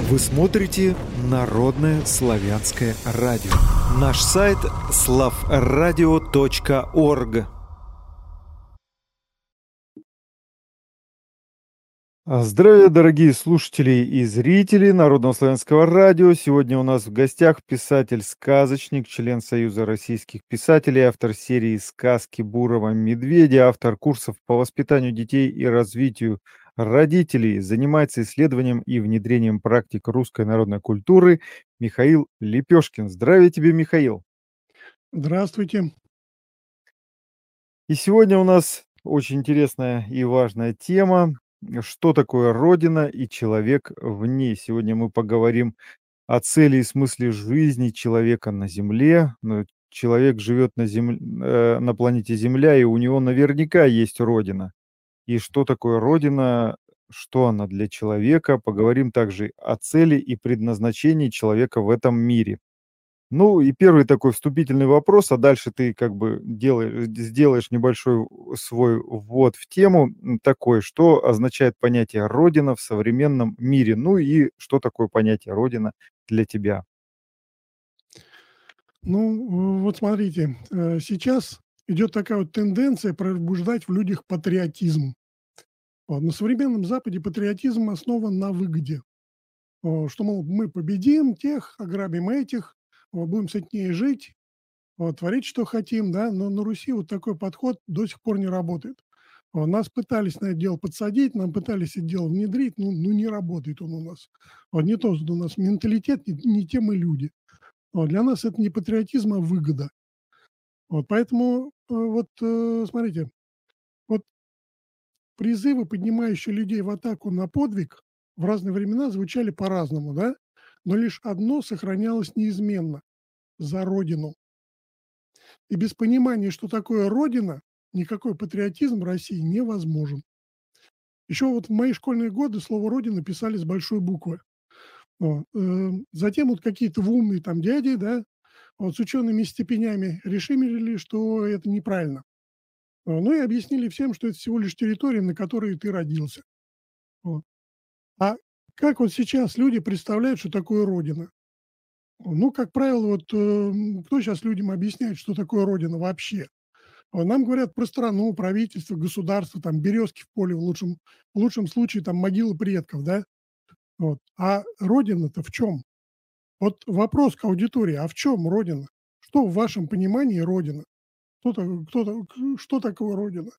Вы смотрите Народное славянское радио. Наш сайт slavradio.org. Здравия, дорогие слушатели и зрители Народного славянского радио. Сегодня у нас в гостях писатель-сказочник, член Союза российских писателей, автор серии «Сказки Бурого медведя», автор курсов по воспитанию детей и развитию родителей, занимается исследованием и внедрением практик русской народной культуры Михаил Лепешкин. Здравия тебе, Михаил! Здравствуйте. И сегодня у нас очень интересная и важная тема. Что такое Родина и человек в ней? Сегодня мы поговорим о цели и смысле жизни человека на Земле. Человек живет на планете Земля, и у него наверняка есть Родина. И что такое Родина, что она для человека? Поговорим также о цели и предназначении человека в этом мире. Ну и первый такой вступительный вопрос, а дальше ты как бы сделаешь небольшой свой ввод в тему такой, что означает понятие «родина» в современном мире, ну и что такое понятие «родина» для тебя? Ну, вот смотрите, сейчас идет такая вот тенденция пробуждать в людях патриотизм. Вот. На современном Западе патриотизм основан на выгоде. Что, мол, мы победим тех, ограбим этих, будем сытнее жить, творить, что хотим, да, но на Руси вот такой подход до сих пор не работает. Нас пытались на это дело подсадить, нам пытались это дело внедрить, ну не работает он у нас. Не тот у нас менталитет, не те мы люди. Для нас это не патриотизм, а выгода. Поэтому, смотрите, вот призывы, поднимающие людей в атаку на подвиг, в разные времена звучали по-разному, да? Но лишь одно сохранялось неизменно – за Родину. И без понимания, что такое Родина, никакой патриотизм в России невозможен. Еще вот в мои школьные годы слово «Родина» писали с большой буквы. Затем вот какие-то умные там дяди, да, с учеными степенями решили, что это неправильно. Ну и объяснили всем, что это всего лишь территория, на которой ты родился. Вот. А как вот сейчас люди представляют, что такое Родина? Ну, как правило, кто сейчас людям объясняет, что такое Родина вообще? Нам говорят про страну, правительство, государство, там березки в поле в лучшем случае там могилы предков, да? А Родина-то в чем? Вот вопрос к аудитории: а в чем Родина? Что в вашем понимании Родина? Что такое Родина?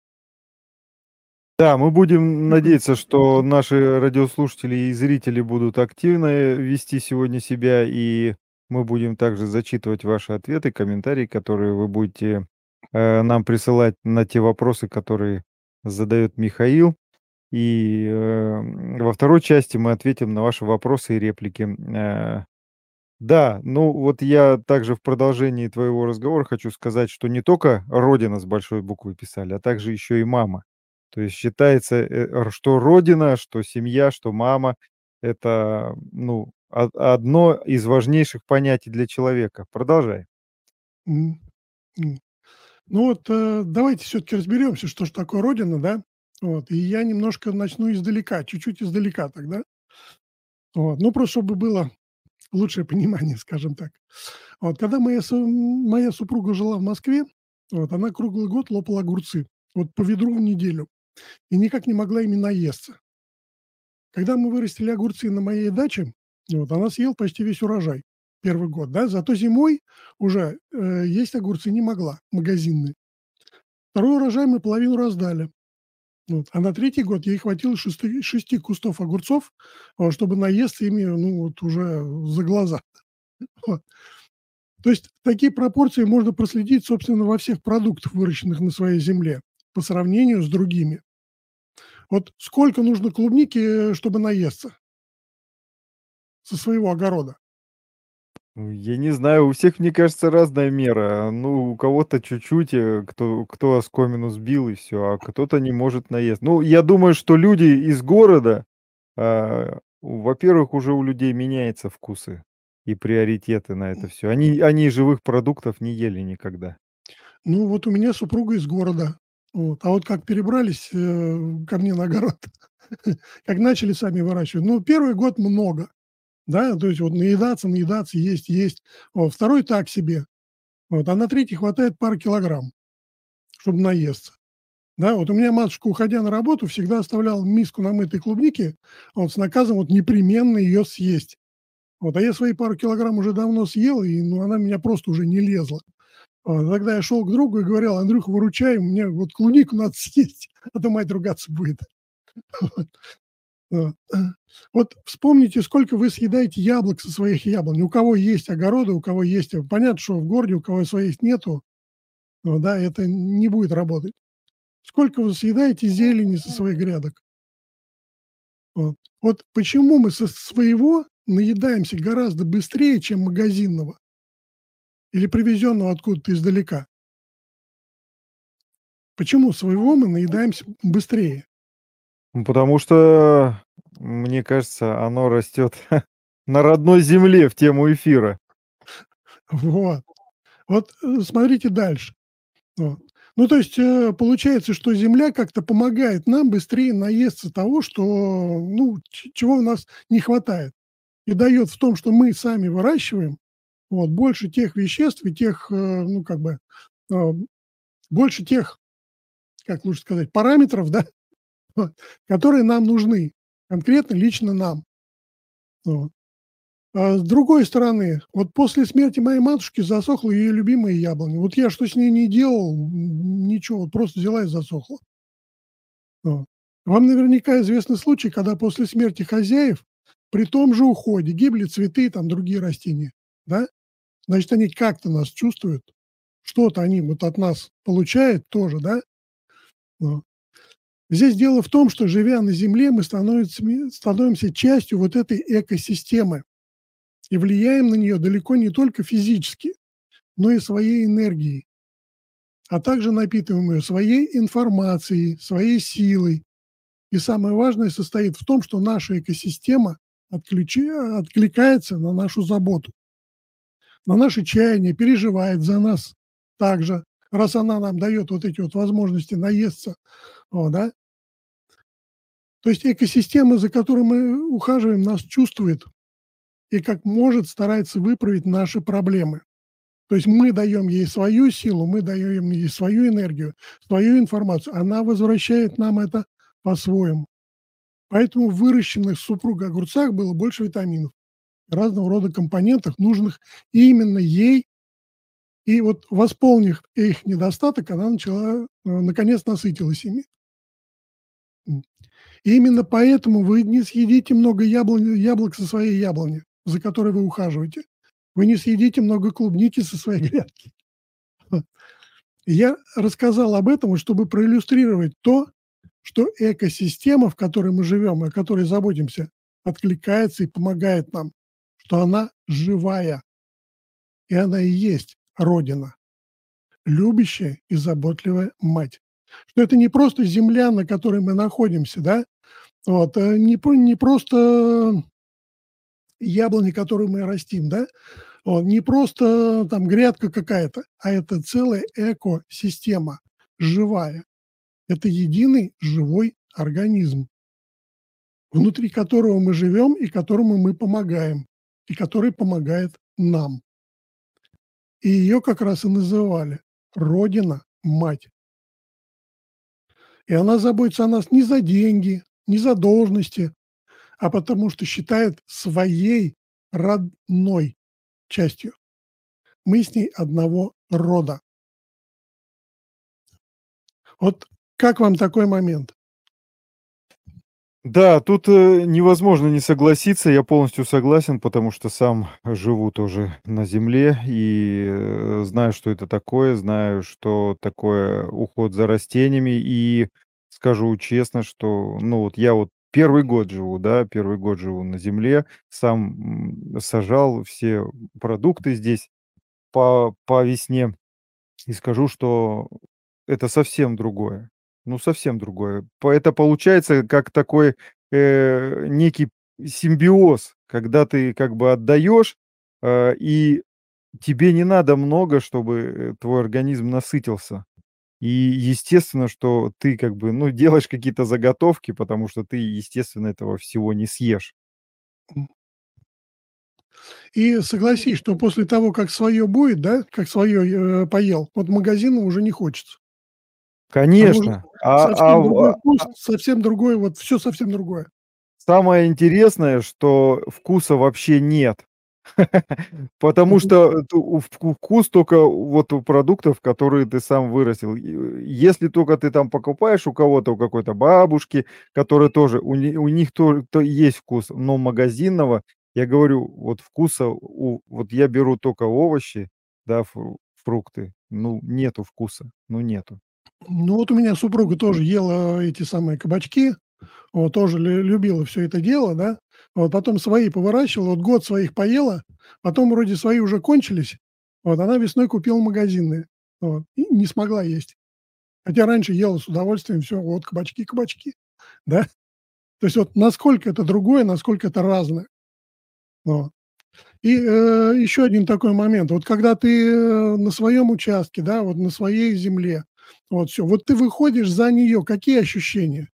Да, мы будем Как вы надеяться, что наши радиослушатели и зрители будут активно вести сегодня себя, и мы будем также зачитывать ваши ответы, комментарии, которые вы будете нам присылать на те вопросы, которые задает Михаил. И во второй части мы ответим на ваши вопросы и реплики. Да, ну вот я также в продолжении твоего разговора хочу сказать, что не только родина с большой буквы писали, а также еще и мама. То есть считается, что родина, что семья, что мама — это, ну, одно из важнейших понятий для человека. Продолжай. М, м. Давайте все-таки разберемся, что же такое Родина, да? И я немножко начну издалека, чуть-чуть издалека тогда. Ну, просто чтобы было лучшее понимание, скажем так. Когда моя супруга жила в Москве, она круглый год лопала огурцы, по ведру в неделю, и никак не могла ими наесться. Когда мы вырастили огурцы на моей даче, она съела почти весь урожай первый год, да, зато зимой уже есть огурцы не могла, магазинные. Второй урожай мы половину раздали. А на третий год ей хватило 6 кустов огурцов, чтобы наесться ими, уже за глаза. Вот. То есть такие пропорции можно проследить, собственно, во всех продуктах, выращенных на своей земле, по сравнению с другими. Сколько нужно клубники, чтобы наесться со своего огорода? Я не знаю, у всех, мне кажется, разная мера. Ну, у кого-то чуть-чуть, кто оскомину сбил и все, а кто-то не может наесть. Ну, я думаю, что люди из города, во-первых, уже у людей меняются вкусы и приоритеты на это все. Они живых продуктов не ели никогда. У меня супруга из города. Как перебрались ко мне на огород, как начали сами выращивать. Первый год много. да, то есть вот наедаться, наедаться, есть, есть. Вот, второй так себе, вот, а на третий хватает пары килограмм, чтобы наесться. Да, вот у меня матушка, уходя на работу, всегда оставляла миску намытой клубники, вот, с наказом вот непременно ее съесть. Вот, а я свои пару килограмм уже давно съел, и, ну, она меня просто уже не лезла. Вот, тогда я шел к другу и говорил: "Андрюха, выручай, мне вот клубнику надо съесть, а то мать ругаться будет". Вот. Вот вспомните, сколько вы съедаете яблок со своих яблонь. У кого есть огороды, у кого есть, понятно, что в городе, у кого своих нету, ну да, это не будет работать. Сколько вы съедаете зелени со своих грядок? Вот. Вот почему мы со своего наедаемся гораздо быстрее, чем магазинного или привезенного откуда-то издалека? Почему своего мы наедаемся быстрее? Ну, потому что, мне кажется, оно растет на родной земле в тему эфира. Вот. Вот, смотрите дальше. Вот. Ну, то есть, получается, что земля как-то помогает нам быстрее наесться того, что, ну, чего у нас не хватает. И дает в том, что мы сами выращиваем, вот, больше тех веществ и тех, ну, как бы, э, больше тех, как лучше сказать, параметров, да, вот, которые нам нужны, конкретно лично нам. Вот. А с другой стороны, вот после смерти моей матушки засохла ее любимая яблоня. Вот я что с ней не делал, ничего, вот просто взяла и засохла. Вот. Вам наверняка известны случаи, когда после смерти хозяев при том же уходе гибли цветы и там другие растения, да? Значит, они как-то нас чувствуют, что-то они вот от нас получают тоже, да? Вот. Здесь дело в том, что, живя на Земле, мы становимся частью вот этой экосистемы и влияем на нее далеко не только физически, но и своей энергией, а также напитываем ее своей информацией, своей силой. И самое важное состоит в том, что наша экосистема откликается на нашу заботу, на наши чаяния, переживает за нас также, раз она нам дает вот эти вот возможности наесться, вот, да. То есть экосистема, за которой мы ухаживаем, нас чувствует и как может старается выправить наши проблемы. То есть мы даем ей свою силу, мы даем ей свою энергию, свою информацию. Она возвращает нам это по-своему. Поэтому в выращенных с супругой огурцах было больше витаминов, разного рода компонентов, нужных именно ей. И вот, восполнив их недостаток, она начала, наконец, насытилась ими. И именно поэтому вы не съедите много яблок со своей яблони, за которой вы ухаживаете. Вы не съедите много клубники со своей грядки. Я рассказал об этом, чтобы проиллюстрировать то, что экосистема, в которой мы живем и о которой заботимся, откликается и помогает нам, что она живая, и она и есть Родина, любящая и заботливая мать. Что это не просто земля, на которой мы находимся, да, вот, не просто яблони, которые мы растим, да, вот, не просто там грядка какая-то, а это целая экосистема, живая. Это единый живой организм, внутри которого мы живем и которому мы помогаем, и который помогает нам. И ее как раз и называли Родина-мать. И она заботится о нас не за деньги, не за должности, а потому что считает своей родной частью. Мы с ней одного рода. Вот как вам такой момент? Да, тут, невозможно не согласиться. Я полностью согласен, потому что сам живу тоже на земле и, знаю, что это такое, знаю, что такое уход за растениями. И скажу честно, что, ну, вот я вот первый год живу, да, первый год живу на земле, сам, сажал все продукты здесь по весне. И скажу, что это совсем другое. Ну, совсем другое. Это получается как такой, некий симбиоз, когда ты как бы отдаешь, и тебе не надо много, чтобы, твой организм насытился. И естественно, что ты как бы, ну, делаешь какие-то заготовки, потому что ты, естественно, этого всего не съешь. И согласись, что после того, как свое будет, да, как свое поел, вот магазина уже не хочется. Оно уже Конечно. совсем другой вкус, совсем другое, вот все совсем другое. Самое интересное, что вкуса вообще нет. Потому Мгм. что вкус только вот у продуктов, которые ты сам вырастил. Если только ты там покупаешь у кого-то, у какой-то бабушки, которая тоже, у них тоже есть вкус, но магазинного, я говорю, вот вкуса, вот я беру только овощи, да, фрукты, ну, нету вкуса, ну, нету. Ну, вот у меня супруга тоже ела эти самые кабачки, вот тоже любила все это дело, да. Вот потом свои повыращивала, вот год своих поела, потом вроде свои уже кончились, вот она весной купила магазинные, вот, и не смогла есть. Хотя раньше ела с удовольствием, все вот кабачки, кабачки, да. То есть вот насколько это другое, насколько это разное. Вот. И, еще один такой момент. Вот когда ты, на своем участке, да, вот на своей земле, вот все, вот ты выходишь за нее, какие ощущения?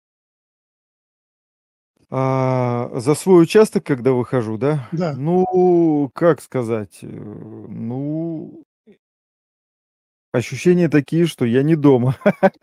За свой участок, когда выхожу, да? Да. Ну, как сказать, ну, ощущения такие, что я не дома.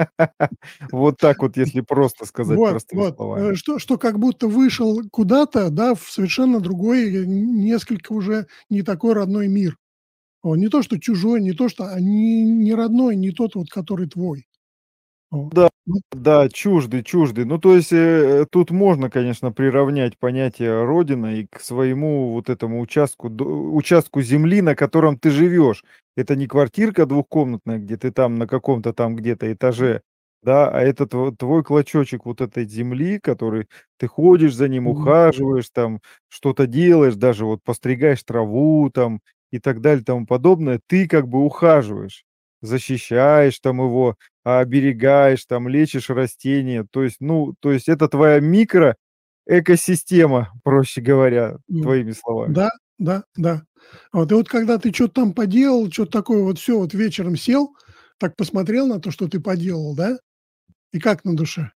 Вот так вот, если просто сказать Вот, простыми вот, словами. что как будто вышел куда-то, да, в совершенно другой, несколько уже не такой родной мир. Не то, что чужой, не то, что, не родной, не тот вот, который твой. Вот. Да, Вот, да, чуждый, чуждый. Ну, то есть, тут можно, конечно, приравнять понятие родина и к своему вот этому участку земли, на котором ты живешь. Это не квартирка двухкомнатная, где ты там на каком-то там где-то этаже, да, а это твой клочочек вот этой земли, который ты ходишь за ним, мгм, ухаживаешь там, что-то делаешь, даже вот постригаешь траву там и так далее, тому подобное. Ты как бы ухаживаешь, защищаешь там его, оберегаешь, там, лечишь растения. То есть, ну, то есть это твоя микроэкосистема, проще говоря, м. твоими словами. Да, да, да. Вот, и вот когда ты что то там поделал, что то такое вот, все вот вечером сел, так посмотрел на то, что ты поделал, да, и как на душе?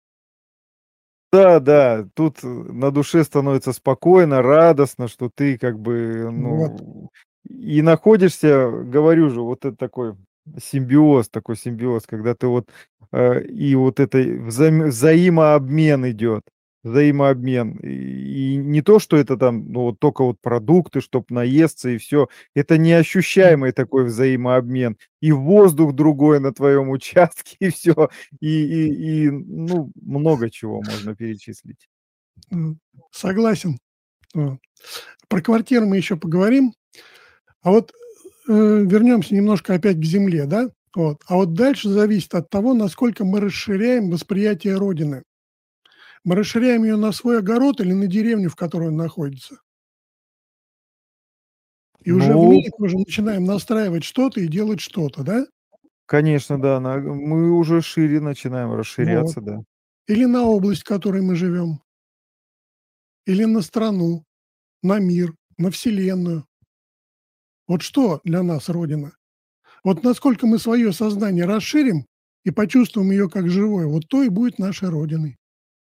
Да, да, тут на душе становится спокойно, радостно, что ты как бы, Вот. ну, и находишься, говорю же, вот это такой симбиоз, когда ты вот, и вот это взаимообмен идет, взаимообмен. И не то, что это там, ну, вот только вот продукты, чтоб наесться и все. Это М, неощущаемый такой взаимообмен. И воздух другой на твоем участке, и все. Ну, много чего можно перечислить. м. Согласен. Вот. Про квартиру мы еще поговорим. А вот, вернемся немножко опять к земле, да. Вот. А вот дальше зависит от того, насколько мы расширяем восприятие родины. Мы расширяем ее на свой огород или на деревню, в которой он находится. И уже в Ну, ней тоже начинаем настраивать что-то и делать что-то, да? конечно, да, мы уже шире начинаем Вот. расширяться, да. Или на область, в которой мы живем, или на страну, на мир, на Вселенную. Вот что для нас Родина? Вот насколько мы свое сознание расширим и почувствуем ее как живое, вот то и будет нашей Родиной.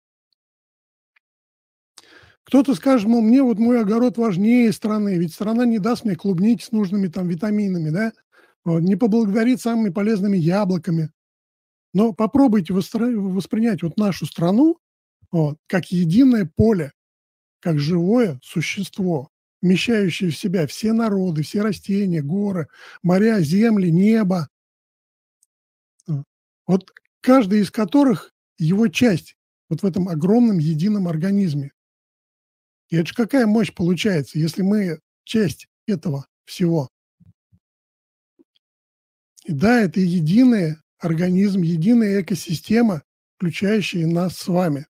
Кто-то скажет, мол, мне вот мой огород важнее страны, ведь страна не даст мне клубники с нужными там витаминами, да, вот, не поблагодарит самыми полезными яблоками. Но попробуйте воспринять вот нашу страну вот, как единое поле, как живое существо, вмещающее в себя все народы, все растения, горы, моря, земли, небо. Вот каждый из которых его часть вот в этом огромном едином организме. И это ж какая мощь получается, если мы часть этого всего. И да, это единый организм, единая экосистема, включающая нас с вами.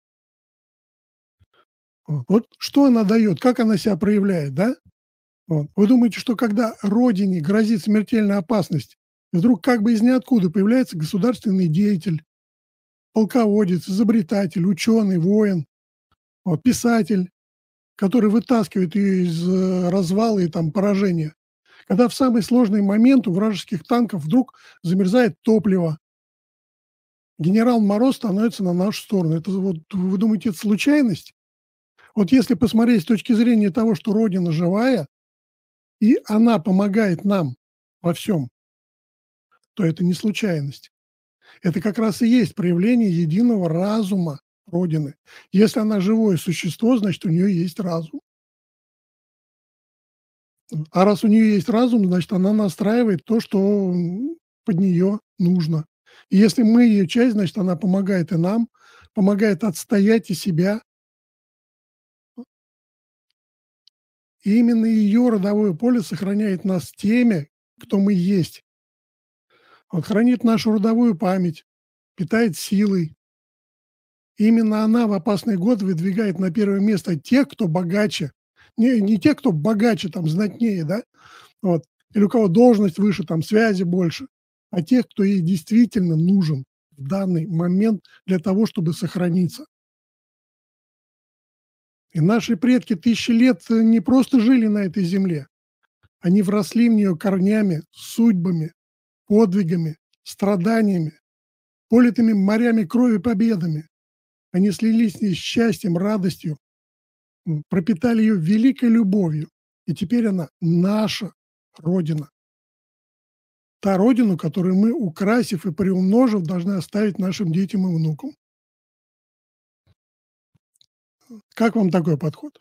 Вот что она дает, как она себя проявляет, да? Вот. Вы думаете, что когда родине грозит смертельная опасность, вдруг как бы из ниоткуда появляется государственный деятель, полководец, изобретатель, ученый, воин, вот, писатель, который вытаскивает ее из развала и там поражения. Когда в самый сложный момент у вражеских танков вдруг замерзает топливо, генерал Мороз становится на нашу сторону. Это вот, вы думаете, это случайность? Вот если посмотреть с точки зрения того, что Родина живая, и она помогает нам во всем, то это не случайность. Это как раз и есть проявление единого разума Родины. Если она живое существо, значит, у нее есть разум. А раз у нее есть разум, значит, она настраивает то, что под нее нужно. И если мы ее часть, значит, она помогает и нам, помогает отстоять и себя. И именно ее родовое поле сохраняет нас теми, кто мы есть. Вот хранит нашу родовую память, питает силой. И именно она в опасный год выдвигает на первое место тех, кто богаче. Не тех, кто богаче, там, знатнее, да, вот, или у кого должность выше, там, связи больше, а тех, кто ей действительно нужен в данный момент для того, чтобы сохраниться. И наши предки тысячи лет не просто жили на этой земле, они вросли в нее корнями, судьбами, подвигами, страданиями, политыми морями крови победами. Они слились с ней счастьем, радостью, пропитали ее великой любовью. И теперь она наша Родина. Та Родину, которую мы, украсив и приумножив, должны оставить нашим детям и внукам. Как вам такой подход?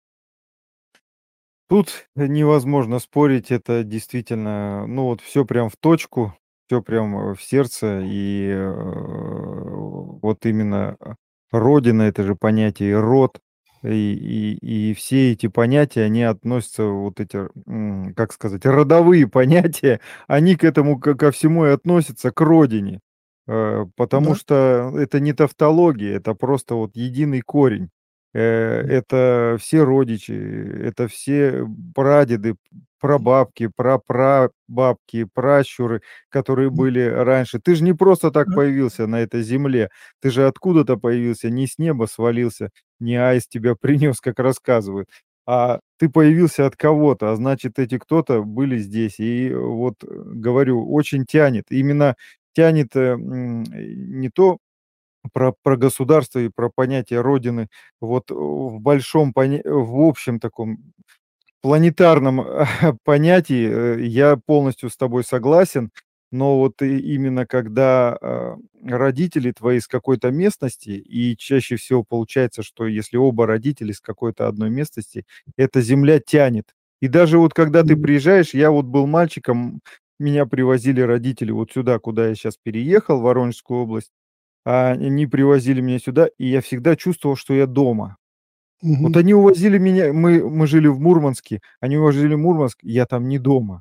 Тут невозможно спорить, это действительно, ну вот все прям в точку, все прям, в сердце. И, вот именно, родина — это же понятие, и род, и все эти понятия, они относятся, вот эти, как сказать, родовые понятия, они к этому, ко всему и относятся, к родине. Потому Да. что это не тавтология, это просто вот единый корень. Это все родичи, это все прадеды, прабабки, прапрабабки, пращуры, которые М, были раньше. Ты же не просто так да. появился на этой земле, ты же откуда-то появился, не с неба свалился, не аист тебя принес, как рассказывают, а ты появился от кого-то, а значит, эти кто-то были здесь. И вот, говорю, очень тянет. Именно тянет, не то про государство и про понятие родины вот в большом в общем таком планетарном понятии, я полностью с тобой согласен. Но вот именно когда, родители твои с какой-то местности, и чаще всего получается, что если оба родители с какой-то одной местности, эта земля тянет. И даже вот когда ты М, приезжаешь, я вот был мальчиком, меня привозили родители вот сюда, куда я сейчас переехал, в Воронежскую область. Они привозили меня сюда, и я всегда чувствовал, что я дома. Вот мгм, они увозили меня, мы жили в Мурманске, они увозили в Мурманск, я там не дома.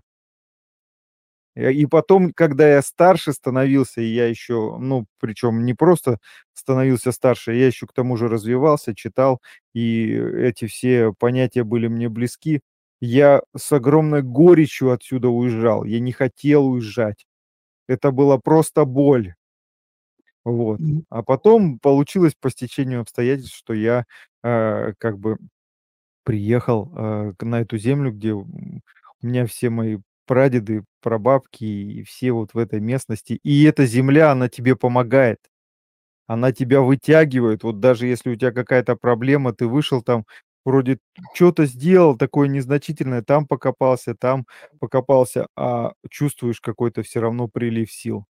И потом, когда я старше становился, и я еще, ну, причем не просто становился старше, я еще к тому же развивался, читал, и эти все понятия были мне близки, я с огромной горечью отсюда уезжал. Я не хотел уезжать. Это была просто боль. Вот. м, А потом получилось по стечению обстоятельств, что я, как бы приехал, на эту землю, где, у меня все мои прадеды, прабабки и все вот в этой местности. И эта земля, она тебе помогает, она тебя вытягивает. Вот даже если у тебя какая-то проблема, ты вышел там, вроде что то сделал такое незначительное, там покопался, а чувствуешь какой-то все равно прилив сил.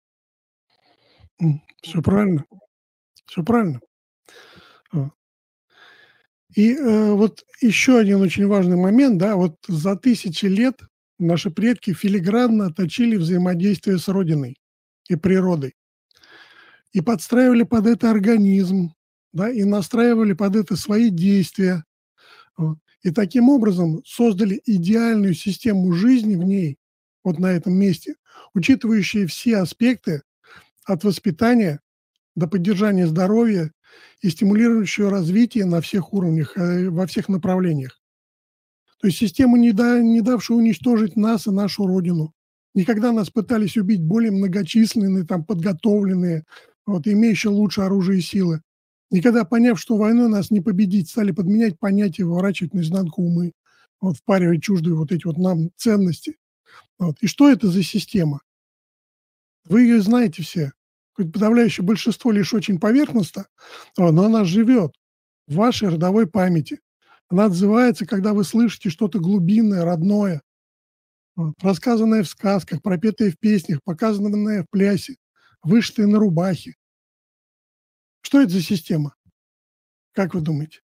Всё правильно, все правильно. А. И, вот еще один очень важный момент, да, вот за тысячи лет наши предки филигранно точили взаимодействие с Родиной и природой, и подстраивали под это организм, да, и настраивали под это свои действия. Вот. И таким образом создали идеальную систему жизни в ней, вот на этом месте, учитывающие все аспекты от воспитания до поддержания здоровья и стимулирующего развитие на всех уровнях, во всех направлениях. То есть систему, не давшую уничтожить нас и нашу Родину. Никогда нас пытались убить более многочисленные, там, подготовленные, вот, имеющие лучше оружие и силы. Никогда, поняв, что войной нас не победить, стали подменять понятия, выворачивать наизнанку умы, вот, впаривать чуждые вот эти вот нам ценности. Вот. И что это за система? Вы ее знаете все. Хоть подавляющее большинство лишь очень поверхностно, но она живет в вашей родовой памяти. Она отзывается, когда вы слышите что-то глубинное, родное. Вот. Рассказанное в сказках, пропетое в песнях, показанное в плясе, вышитое на рубахе. Что это за система? Как вы думаете?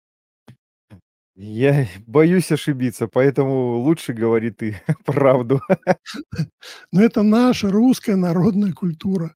Я боюсь ошибиться, поэтому лучше говори ты правду. Но это наша русская народная культура.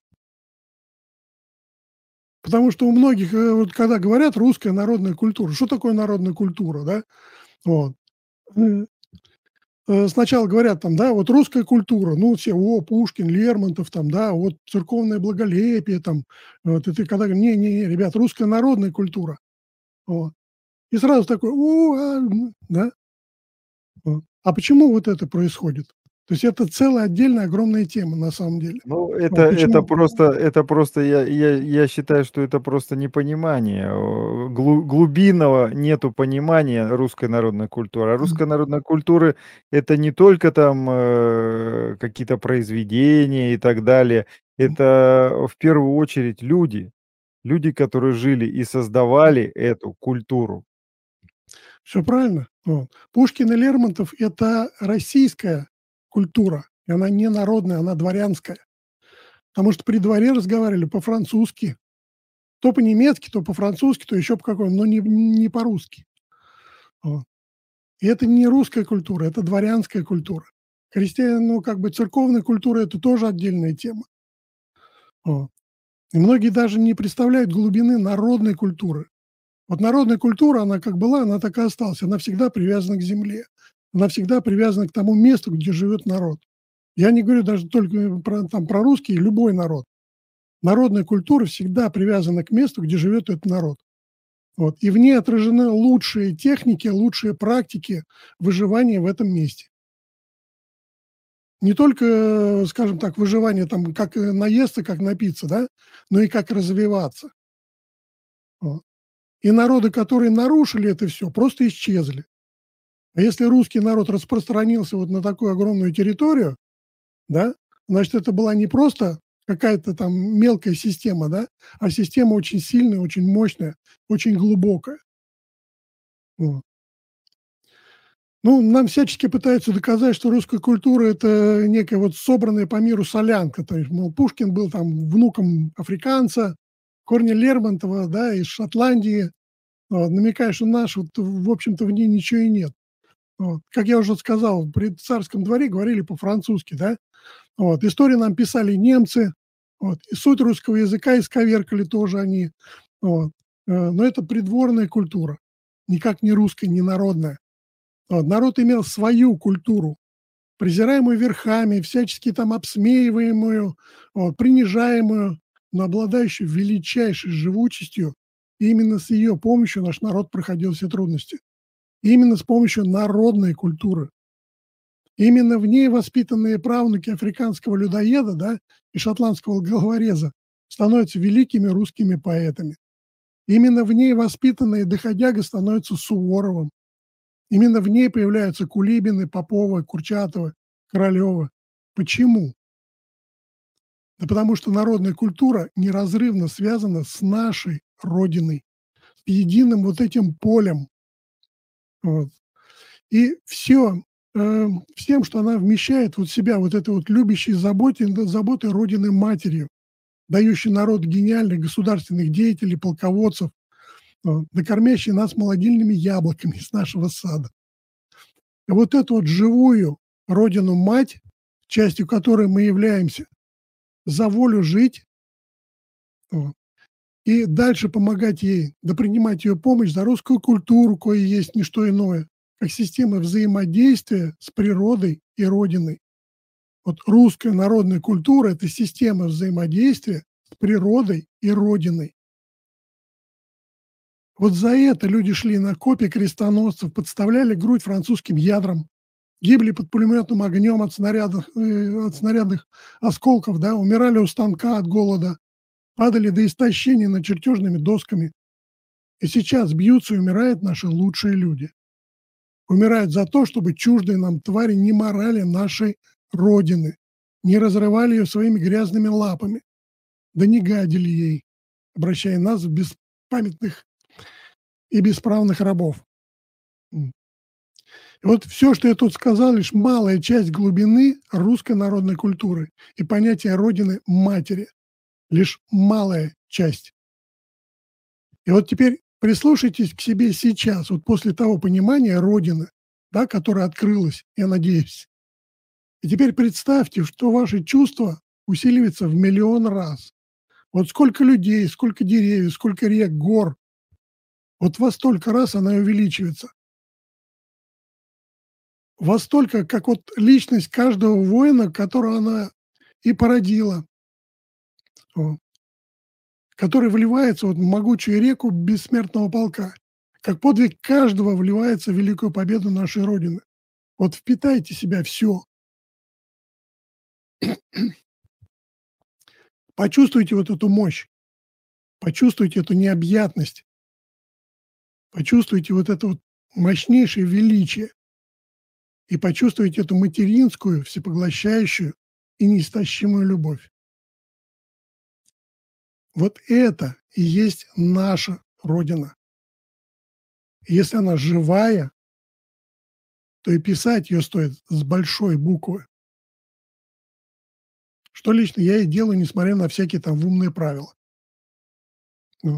Потому что у многих, вот когда говорят русская народная культура, что такое народная культура, да? Вот. М, Сначала говорят там, да, вот русская культура, ну, все, о, Пушкин, Лермонтов, там, да, вот церковное благолепие, там, вот, и ты когда говоришь, не-не-не, ребят, русская народная культура, вот. И сразу такой, да, вот. А почему вот это происходит? То есть это целая отдельная огромная тема на самом деле. Ну, Вот почему? это просто я считаю, что это просто непонимание. Глубинного нету понимания русской народной культуры. А М, русская народная культура — это не только там, какие-то произведения и так далее. м, Это в первую очередь люди. Люди, которые жили и создавали эту культуру. Всё правильно. Вот. Пушкин и Лермонтов — это российская культура, и она не народная, она дворянская. Потому что при дворе разговаривали по-французски. То по-немецки, то по-французски, то еще по какому, но не по-русски. Вот. И это не русская культура, это дворянская культура. Ну, как бы церковная культура — это тоже отдельная тема. Вот. И многие даже не представляют глубины народной культуры. Вот народная культура, она как была, она так и осталась. Она всегда привязана к земле. Она всегда привязана к тому месту, где живет народ. Я не говорю даже только про русский, любой народ. Народная культура всегда привязана к месту, где живет этот народ. Вот. И в ней отражены лучшие техники, лучшие практики выживания в этом месте. Не только, скажем так, выживание, там, как наесться, как напиться, да, но и как развиваться. Вот. И народы, которые нарушили это все, просто исчезли. А если русский народ распространился вот на такую огромную территорию, да, значит, это была не просто какая-то там мелкая система, да, а система очень сильная, очень мощная, очень глубокая. Вот. Ну, нам всячески пытаются доказать, что русская культура — это некая вот собранная по миру солянка. То есть, мол, Пушкин был там внуком африканца, корни Лермонтова, да, из Шотландии, вот, намекая, что наш, вот, в общем-то, в ней ничего и нет. Вот. Как я уже сказал, при царском дворе говорили по-французски, да. Вот. Историю нам писали немцы, вот. И суть русского языка исковеркали тоже они. Вот. Но это придворная культура, никак не русская, не народная. Вот. Народ имел свою культуру, презираемую верхами, всячески там обсмеиваемую, вот, принижаемую, но обладающую величайшей живучестью. И именно с ее помощью наш народ проходил все трудности. Именно с помощью народной культуры. Именно в ней воспитанные правнуки африканского людоеда, да, и шотландского головореза становятся великими русскими поэтами. Именно в ней воспитанные доходяга становятся Суворовым. Именно в ней появляются Кулибины, Поповы, Курчатовы, Королёвы. Почему? Да потому что народная культура неразрывно связана с нашей Родиной, с единым вот этим полем. Вот. И все, всем, что она вмещает вот в себя, вот это вот любящей заботой Родины матерью, дающей народу гениальных государственных деятелей, полководцев, вот, да кормящей нас молодильными яблоками из нашего сада. И вот эту вот живую Родину-мать, частью которой мы являемся, за волю жить, вот, и дальше помогать ей, да принимать ее помощь за русскую культуру, кое есть не что иное, как система взаимодействия с природой и Родиной. Вот русская народная культура — это система взаимодействия с природой и Родиной. Вот за это люди шли на копья крестоносцев, подставляли грудь французским ядрам, гибли под пулеметным огнем от снарядных осколков, да, умирали у станка от голода, падали до истощения над чертежными досками. И сейчас бьются и умирают наши лучшие люди. Умирают за то, чтобы чуждые нам твари не морали нашей Родины, не разрывали ее своими грязными лапами, да не гадили ей, обращая нас в беспамятных и бесправных рабов. М. И вот все, что я тут сказал, лишь малая часть глубины русской народной культуры и понятия родины матери. Лишь малая часть. И вот теперь прислушайтесь к себе сейчас, вот после того понимания родины, да, которое открылось, я надеюсь. И теперь представьте, что ваши чувства усиливаются в миллион раз. Вот сколько людей, сколько деревьев, сколько рек, гор, вот во столько раз она увеличивается. Во столько, как вот личность каждого воина, которого она и породила, вот, который вливается вот в могучую реку бессмертного полка, как подвиг каждого вливается в великую победу нашей Родины. Вот впитайте в себя все, почувствуйте вот эту мощь, почувствуйте эту необъятность, почувствуйте вот это вот мощнейшее величие и почувствуйте эту материнскую, всепоглощающую и неистощимую любовь. Вот это и есть наша Родина. И если она живая, то и писать ее стоит с большой буквы. Что лично я и делаю, несмотря на всякие там умные правила. Ну,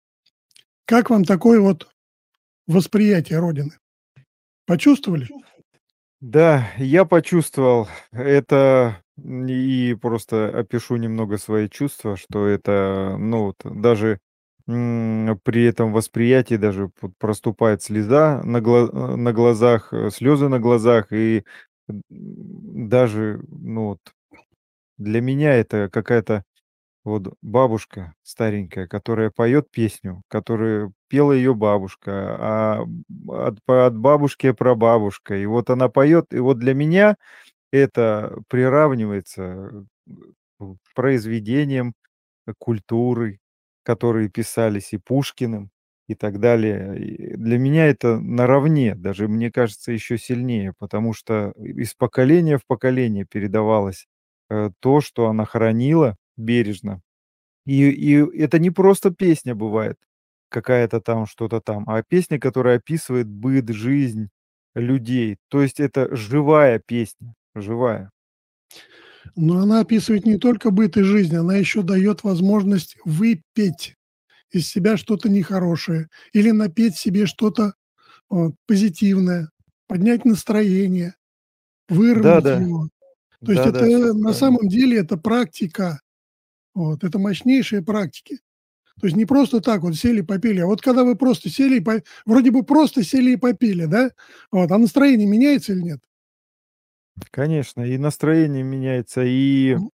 как вам такое вот восприятие Родины? Почувствовали? Да, я почувствовал это, и просто опишу немного свои чувства, что это, ну, вот даже, при этом восприятии даже проступает слеза на глазах, слезы на глазах, и, даже, ну, вот для меня это какая-то вот бабушка старенькая, которая поет песню, которую пела ее бабушка, от бабушки прабабушка. И вот она поет, и вот для меня это приравнивается к произведениям культуры, которые писались и Пушкиным, и так далее. И для меня это наравне, даже, мне кажется, еще сильнее, потому что из поколения в поколение передавалось, то, что она хранила бережно. И это не просто песня бывает, какая-то там, что-то там, а песня, которая описывает быт, жизнь людей. То есть это живая песня, живая. Но она описывает не только быт и жизнь, она еще дает возможность выпеть из себя что-то нехорошее или напеть себе что-то позитивное, поднять настроение, выровнять Да-да, его. То есть это да-да, всё на правильно. самом деле это практика, вот, это мощнейшие практики. То есть не просто так вот сели, попели, а вот когда вы просто сели, вроде бы просто сели и попели, да, вот, а настроение меняется или нет? Конечно, и настроение меняется, и М,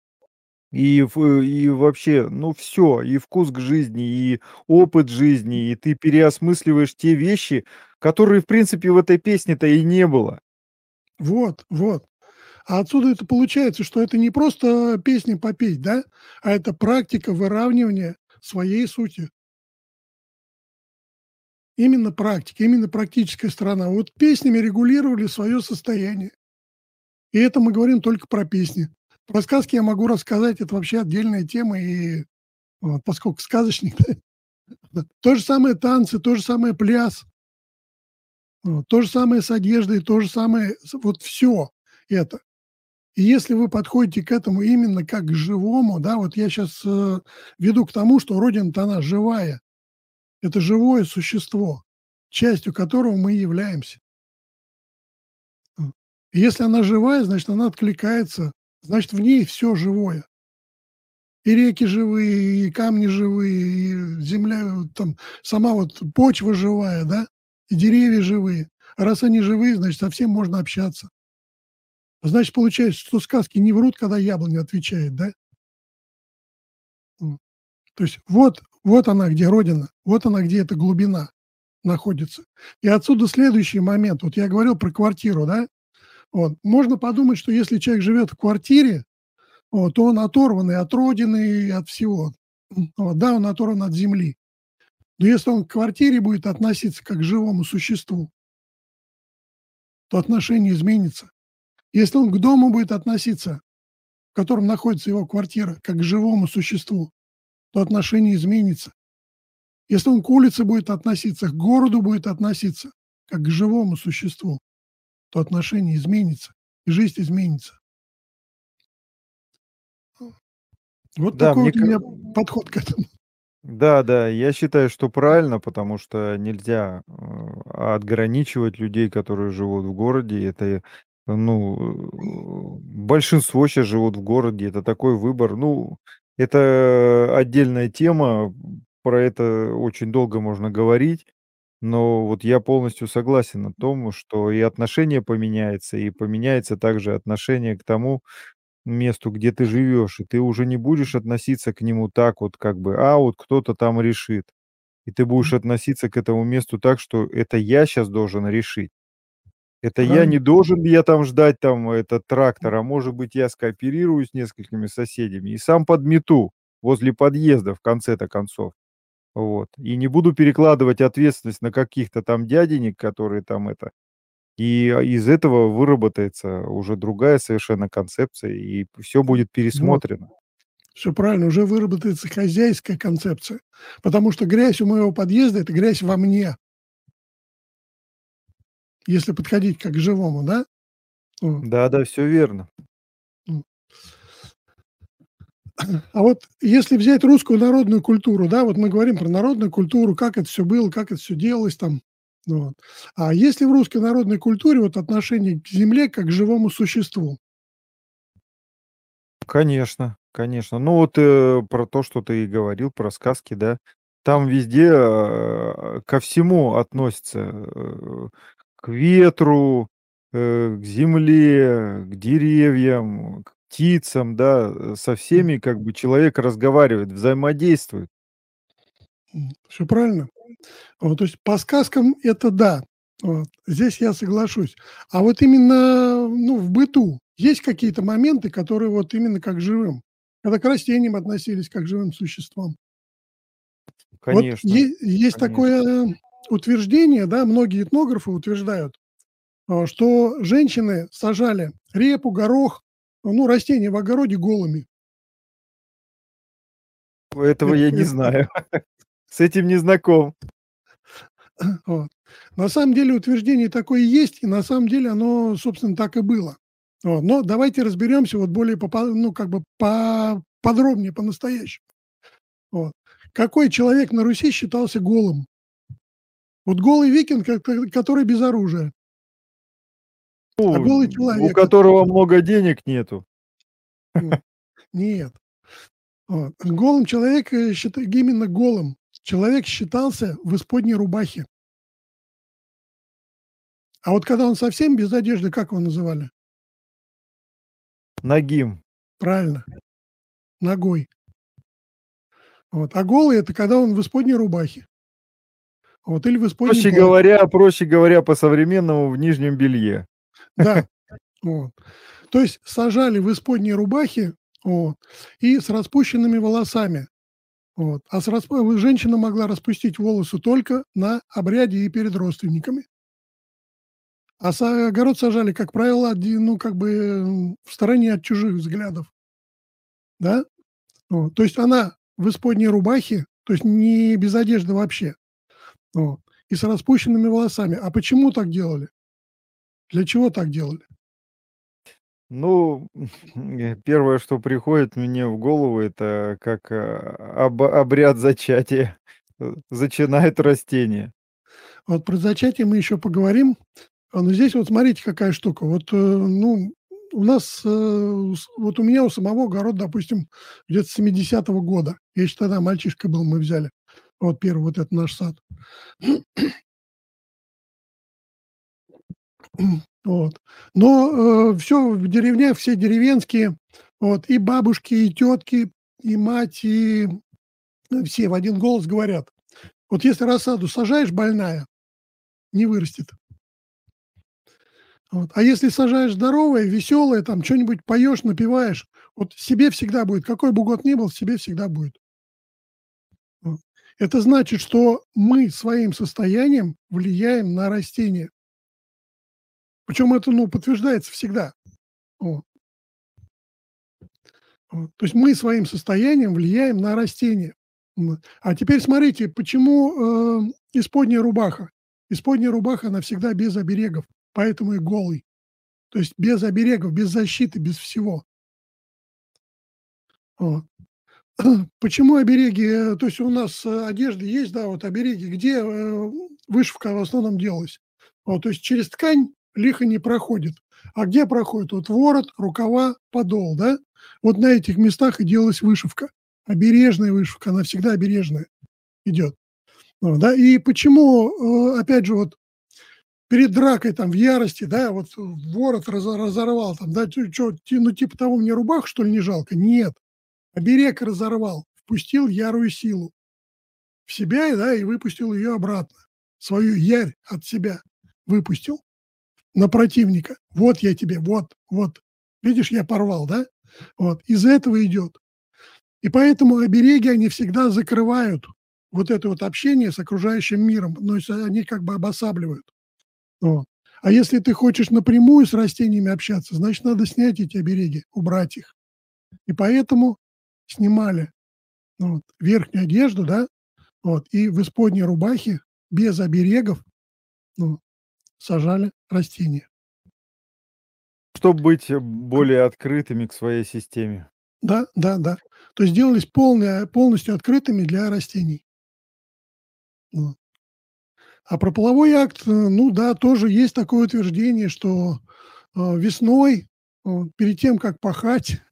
и вообще, ну, все, и вкус к жизни, и опыт жизни, и ты переосмысливаешь те вещи, которые, в принципе, в этой песне-то и не было. вот, вот. А отсюда это получается, что это не просто песни попеть, да, а это практика выравнивания своей сути. Именно практика, именно практическая сторона. Вот песнями регулировали свое состояние. И это мы говорим только про песни. Про сказки я могу рассказать, это вообще отдельная тема, и вот, поскольку сказочник, да. То же самое танцы, то же самое пляс, вот, то же самое с одеждой, то же самое, вот все это. И если вы подходите к этому именно как к живому, да, вот я сейчас веду к тому, что Родина-то она живая, это живое существо, частью которого мы являемся. И если она живая, значит, она откликается, значит, в ней все живое. И реки живые, и камни живые, и земля, там, сама вот почва живая, да, и деревья живые. А раз они живые, значит, со всем можно общаться. Значит, получается, что сказки не врут, когда яблоня отвечает, да? М. То есть вот она где родина, вот она где эта глубина находится. И отсюда следующий момент. Вот я говорил про квартиру, да? Вот. Можно подумать, что если человек живет в квартире, вот, то он оторванный от родины и от всего. Вот, да, он оторван от земли. Но если он к квартире будет относиться как к живому существу, то отношение изменится. Если он к дому будет относиться, в котором находится его квартира, как к живому существу, то отношение изменится. Если он к улице будет относиться, к городу будет относиться, как к живому существу, то отношение изменится, и жизнь изменится. Вот Да, такой мне вот у ка меня подход к этому. Да, да, я считаю, что правильно, потому что нельзя, отграничивать людей, которые живут в городе. Это, большинство щас живут в городе, это такой выбор. Ну, это отдельная тема, про это очень долго можно говорить, но вот я полностью согласен о том, что и отношение поменяется, и поменяется также отношение к тому месту, где ты живешь, и ты уже не будешь относиться к нему так вот, как бы, вот кто-то там решит. И ты будешь относиться к этому месту так, что это я сейчас должен решить. Это я Правильно. не должен я там ждать там этот трактор, а может быть, я скооперируюсь с несколькими соседями и сам подмету возле подъезда в конце-то концов. Вот. И не буду перекладывать ответственность на каких-то там дяденек, которые там это. И из этого выработается уже другая совершенно концепция, и все будет Вот. пересмотрено. Все правильно, уже выработается хозяйская концепция, потому что грязь у моего подъезда — это грязь во мне, если подходить как к живому, да? Вот. Да-да, все верно. М. А вот если взять русскую народную культуру, да, вот мы говорим про народную культуру, как это все было, как это все делалось там, вот. А есть ли в русской народной культуре вот отношение к земле как к живому существу? Конечно, конечно. Ну вот, про то, что ты и говорил, про сказки, да. Там везде, ко всему относятся, к ветру, к земле, к деревьям, к птицам, да. Со всеми как бы человек разговаривает, взаимодействует. Все правильно. Вот, то есть по сказкам — это да, вот, здесь я соглашусь. А вот именно, ну, в быту есть какие-то моменты, которые вот именно как живым, когда к растениям относились как к живым существам? Вот Конечно, есть конечно. такое утверждение, да, многие этнографы утверждают, что женщины сажали репу, горох, ну, растения в огороде голыми. Этого Это я не это знаю. С этим не знаком. вот. На самом деле утверждение такое есть, и на самом деле оно, собственно, так и было. Вот. Но давайте разберемся вот более ну, как бы подробнее, по-настоящему. Вот. Какой человек на Руси считался голым? Вот голый викинг, который без оружия, а Ну, голый у человек это которого много денег нету. м, нет. Вот. Голым человек, именно голым, человек считался в исподней рубахе. А вот когда он совсем без одежды, как его называли? Нагим. Правильно, ногой. Вот. А голый — это когда он в исподней рубахе, вот, или в исподнем платье. Проще говоря, по-современному в нижнем белье. Да, вот. То есть сажали в исподней рубахе, вот, и с распущенными волосами. Вот. А женщина могла распустить волосы только на обряде и перед родственниками. А огород сажали, как правило, ну, как бы, в стороне от чужих взглядов, да. Вот. То есть она в исподней рубахе, то есть не без одежды вообще, вот, и с распущенными волосами. А почему так делали? Для чего так делали? Ну, первое, что приходит мне в голову, это как, обряд зачатия, зачинает растение. Вот про зачатие мы еще поговорим. Но здесь вот смотрите, какая штука. Вот, ну, у нас, вот у меня у самого огород, допустим, где-то 70-го года. Я еще тогда мальчишкой был, мы взяли. Вот первый вот этот наш сад. Вот. Но все в деревнях, все деревенские, вот, и бабушки, и тетки, и мать, и все в один голос говорят: вот если рассаду сажаешь больная, не вырастет. Вот. А если сажаешь здоровое, веселое, там что нибудь поешь, напеваешь, вот себе всегда будет. Какой бы год ни был, себе всегда будет. Вот. Это значит, что мы своим состоянием влияем на растения. Причем это, ну, подтверждается всегда. Вот. Вот. То есть мы своим состоянием влияем на растения. Вот. А теперь смотрите, почему исподняя рубаха. Исподняя рубаха, она всегда без оберегов, поэтому и голый. То есть без оберегов, без защиты, без всего. Вот. Почему обереги? То есть у нас, одежда есть, да, вот обереги, где, вышивка в основном делалась? Вот, то есть через ткань лихо не проходит. А где проходит? Вот ворот, рукава, подол, да? Вот на этих местах и делалась вышивка. Обережная вышивка, она всегда обережная идет. Вот, да, и почему, опять же, вот перед дракой там в ярости, да, вот ворот разорвал там, да, чё, ну типа того, мне рубаху, что ли, не жалко? Нет, оберег разорвал, впустил ярую силу в себя, да, и выпустил ее обратно. Свою ярь от себя выпустил на противника. Вот я тебе, вот, вот. Видишь, я порвал, да? Вот. Из этого идет. И поэтому обереги, они всегда закрывают вот это вот общение с окружающим миром. Но они как бы обосабливают. Вот. А если ты хочешь напрямую с растениями общаться, значит, надо снять эти обереги, убрать их. И поэтому снимали вот, верхнюю одежду, да, вот, и в исподней рубахе без оберегов, ну, сажали растения. Чтобы быть, более открытыми к своей системе. Да, да, да. То есть делались полностью открытыми для растений. Вот. А про половой акт, ну да, тоже есть такое утверждение, что, весной, вот, перед тем, как пахать,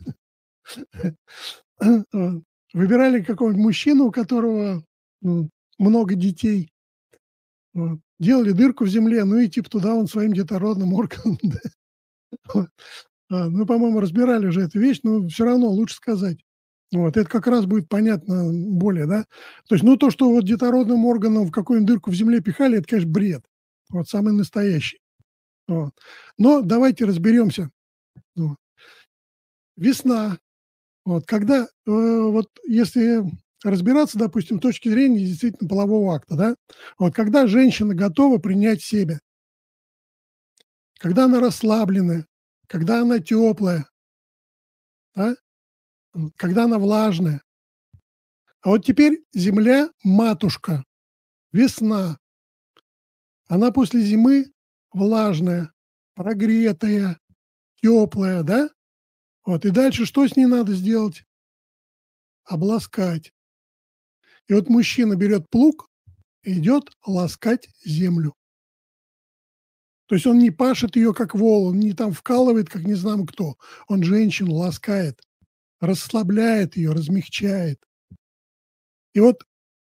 выбирали какого-нибудь мужчину, у которого, много детей, вот, делали дырку в земле, ну и типа туда он своим детородным органом, да. Вот. Мы, по-моему, разбирали уже эту вещь, но все равно лучше сказать. Вот, это как раз будет понятно более, да. То есть, ну, то, что вот детородным органом в какую-нибудь дырку в земле пихали, это, конечно, бред. Вот самый настоящий. Вот. Но давайте разберемся. Вот. Весна. Вот, когда, вот если разбираться, допустим, с точки зрения действительно полового акта, да, вот когда женщина готова принять семя, когда она расслабленная, когда она теплая, да, когда она влажная. А вот теперь земля, матушка, весна, она после зимы влажная, прогретая, теплая, да? Вот, и дальше что с ней надо сделать? Обласкать. И вот мужчина берет плуг и идет ласкать землю. То есть он не пашет ее, как вол, он не там вкалывает, как не знаю кто. Он женщину ласкает, расслабляет ее, размягчает. И вот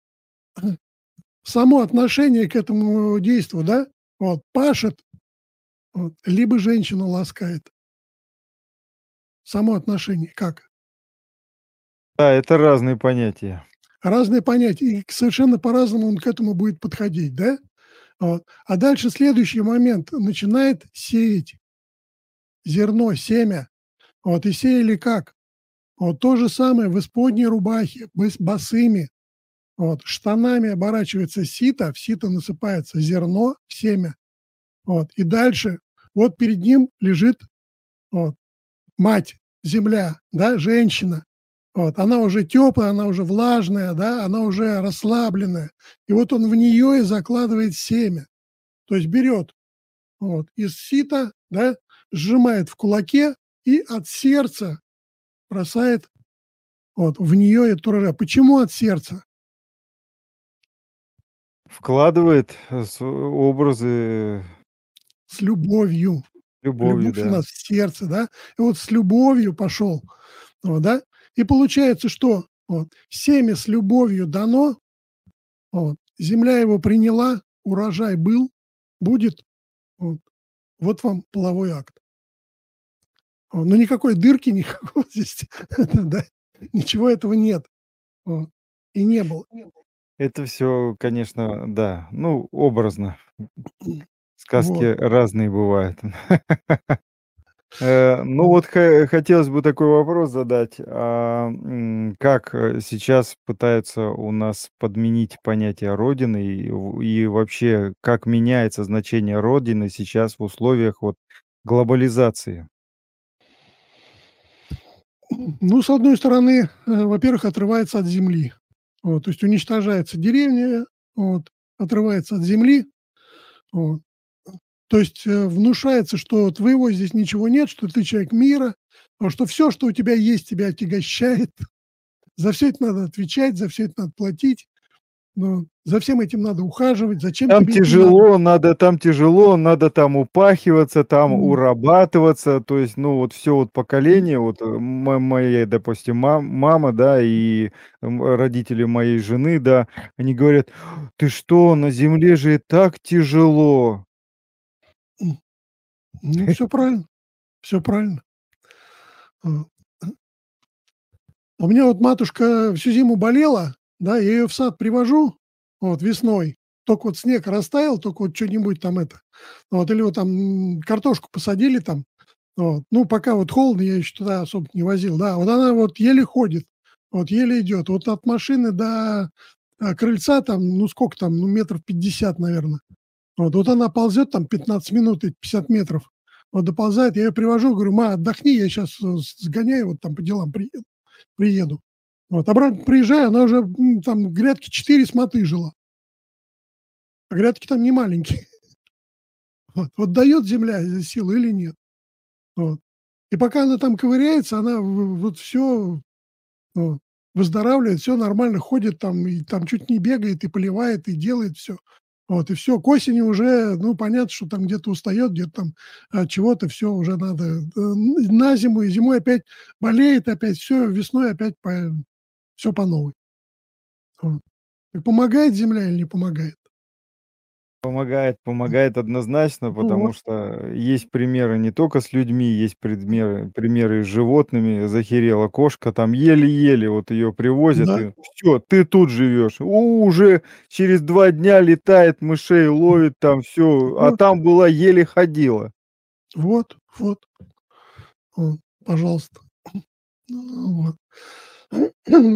само отношение к этому действию, да, вот, пашет, вот, либо женщину ласкает. Само отношение как? Да, это разные понятия. Разные понятия, и совершенно по-разному он к этому будет подходить, да? Вот. А дальше следующий момент: начинает сеять зерно, семя. Вот, и сеяли как? Вот то же самое в исподней рубахе, босыми, вот, штанами оборачивается сито, в сито насыпается зерно, семя. Вот, и дальше вот перед ним лежит, вот, мать, земля, да, женщина. Вот, она уже теплая, она уже влажная, да, она уже расслабленная. И вот он в нее и закладывает семя. То есть берет вот из сита, да, сжимает в кулаке и от сердца бросает вот в нее эту рожа. Почему от сердца? Вкладывает, образы С любовью. любовью, Любовь у да. нас в сердце, да. И вот с любовью пошел, вот, да. И получается, что вот семя с любовью дано, вот, земля его приняла, урожай был, будет, вот, вот вам половой акт. Вот, но никакой дырки, никакого здесь, да, ничего этого нет. Вот. И не было. Это все, конечно, да, ну, образно. Сказки Вот. разные бывают. Ну Вот. вот хотелось бы такой вопрос задать. Как, сейчас пытаются у нас подменить понятие родины и вообще, как меняется значение родины сейчас в условиях вот глобализации? Ну, с одной стороны, во-первых, отрывается от земли. Вот, то есть уничтожается деревня, вот, отрывается от земли. Вот. То есть, внушается, что твоего здесь ничего нет, что ты человек мира, что все, что у тебя есть, тебя отягощает. За все это надо отвечать, за все это надо платить, ну, за всем этим надо ухаживать. Зачем тебе это надо? Там тяжело, надо там упахиваться, там М, урабатываться. То есть, ну, вот все вот м, поколение, вот, моя, допустим, мама, да, и, родители моей жены, да, они говорят: "Ты что, на земле же и так тяжело". м. Ну, все правильно, все правильно. А, у меня вот матушка всю зиму болела, да, я ее в сад привожу, вот, весной. Только вот снег растаял, только вот что нибудь там это, вот, или вот там, картошку посадили там, вот. Ну, пока вот холодно, я еще туда особо не возил, да. Вот она вот еле ходит, вот еле идет. Вот от машины до, крыльца там, ну, сколько там, ну, метров 50, наверно. Вот она ползет там 15 минут, эти 50 метров. Вот доползает, я ее привожу, говорю: "Ма, отдохни, я сейчас сгоняю, вот там по делам приеду". Вот, обратно приезжаю, она уже, там грядки 4 сматыжила, а грядки там не маленькие. Вот дает земля силу или нет? Вот. И пока она там ковыряется, она вот все выздоравливает, все нормально, ходит там, и там чуть не бегает, и поливает, и делает все. Вот, и все. К осени уже, ну, понятно, что там где-то устает, где-то там, чего-то, все уже надо, на зиму, и зимой опять болеет, опять все весной опять все по новой. Вот. И помогает земля или не помогает? Помогает, помогает однозначно, Ну потому вот, что есть примеры не только с людьми, есть примеры с животными. Захерела кошка, там еле-еле вот ее привозят, да, и все, ты тут живешь. Уже через 2 дня летает, мышей ловит, там все, а вот, там была еле ходила. вот, пожалуйста. Ну вот.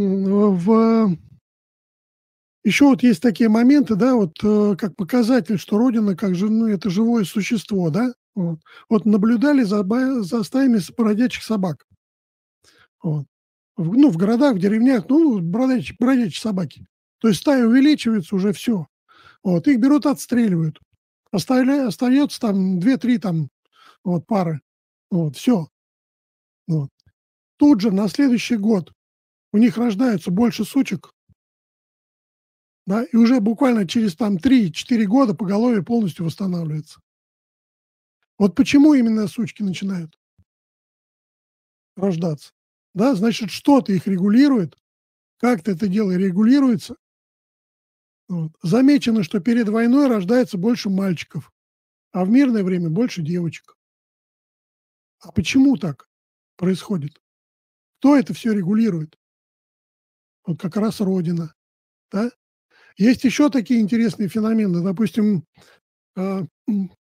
В Еще вот есть такие моменты, да, вот, как показатель, что родина как же, ну, это живое существо, да. Вот. Вот наблюдали за стаями бродячих собак. Вот. В городах, в деревнях, ну, бродячие собаки. То есть стая увеличивается, уже все. Вот. Их берут, отстреливают. Остается там две-три там вот пары. Вот, все. Вот. Тут же на следующий год у них рождается больше сучек, да, и уже буквально через там 3-4 года поголовье полностью восстанавливается. Вот почему именно сучки начинают рождаться? Да, значит, что-то их регулирует, как-то это дело регулируется. Вот. Замечено, что перед войной рождается больше мальчиков, а в мирное время больше девочек. А почему так происходит? Кто это все регулирует? Вот как раз Родина, да? Есть еще такие интересные феномены. Допустим, а, м,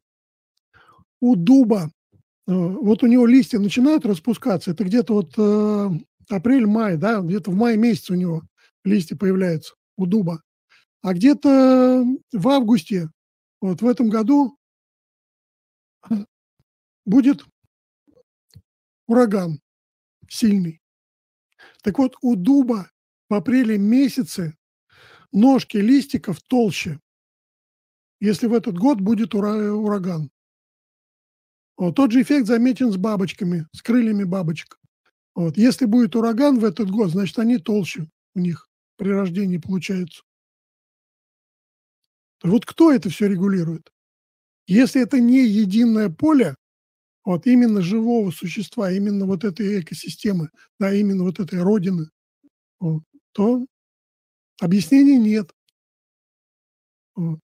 у дуба, вот у него листья начинают распускаться. Это где-то вот, апрель-май, да, где-то в мае месяце у него листья появляются у дуба. А где-то в августе, вот в этом году, будет ураган сильный. Так вот, у дуба в апреле месяце ножки листиков толще, если в этот год будет ураган. Вот тот же эффект заметен с бабочками, с крыльями бабочек. Вот. Если будет ураган в этот год, значит, они толще у них при рождении получаются. Вот кто это все регулирует? Если это не единое поле, вот именно живого существа, именно вот этой экосистемы, да, именно вот этой родины, вот, то объяснений нет. Вот.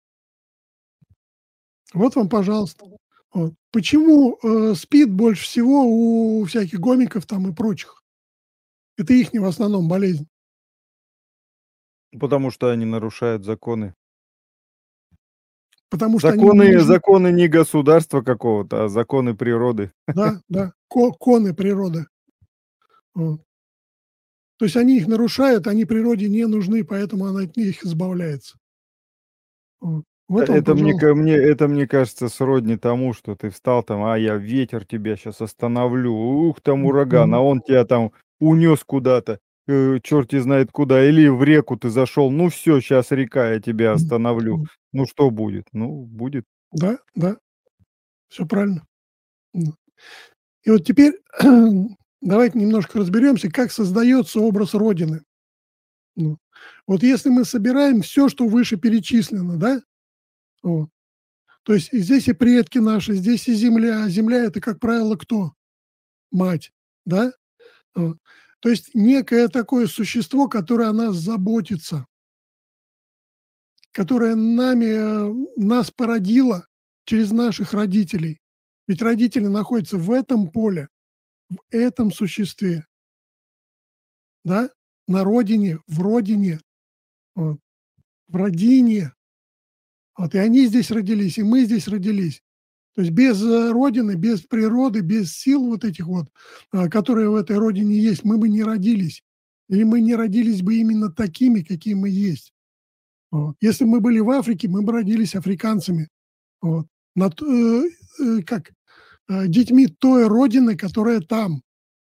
Вот вам, пожалуйста. Вот. Почему, СПИД больше всего у всяких гомиков там и прочих? Это ихняя в основном болезнь. Потому что они нарушают законы. Потому что они не Законы нужны. законы не государства какого-то, а законы природы. Да, да, коны природы. Вот. То есть они их нарушают, они природе не нужны, поэтому она от них избавляется. Вот. Вот вам, пожалуйста. Это, мне кажется, сродни тому, что ты встал там: "А я ветер тебя сейчас остановлю, ух, там ураган", а Мгм. он тебя там унес куда-то, черти знает куда, или в реку ты зашел. Ну все, сейчас река, я тебя остановлю. Мгм. Ну что будет? Ну, будет. Да, да, все правильно. М. И вот теперь давайте немножко разберемся, как создается образ родины. Ну, вот если мы собираем все, что выше перечислено, да, вот, то есть и здесь и предки наши, здесь и земля. А земля — это, как правило, кто? Мать, да? Вот. То есть некое такое существо, которое о нас заботится, которое нас породило через наших родителей. Ведь родители находятся в этом поле, в этом существе, да, на родине, в родине, вот, в родине. Вот, и они здесь родились, и мы здесь родились. То есть без родины, без природы, без сил вот этих вот, которые в этой родине есть, мы бы не родились. Или мы не родились бы именно такими, какие мы есть. Вот. Если бы мы были в Африке, мы бы родились африканцами. Вот. Нат как, детьми той родины, которая там,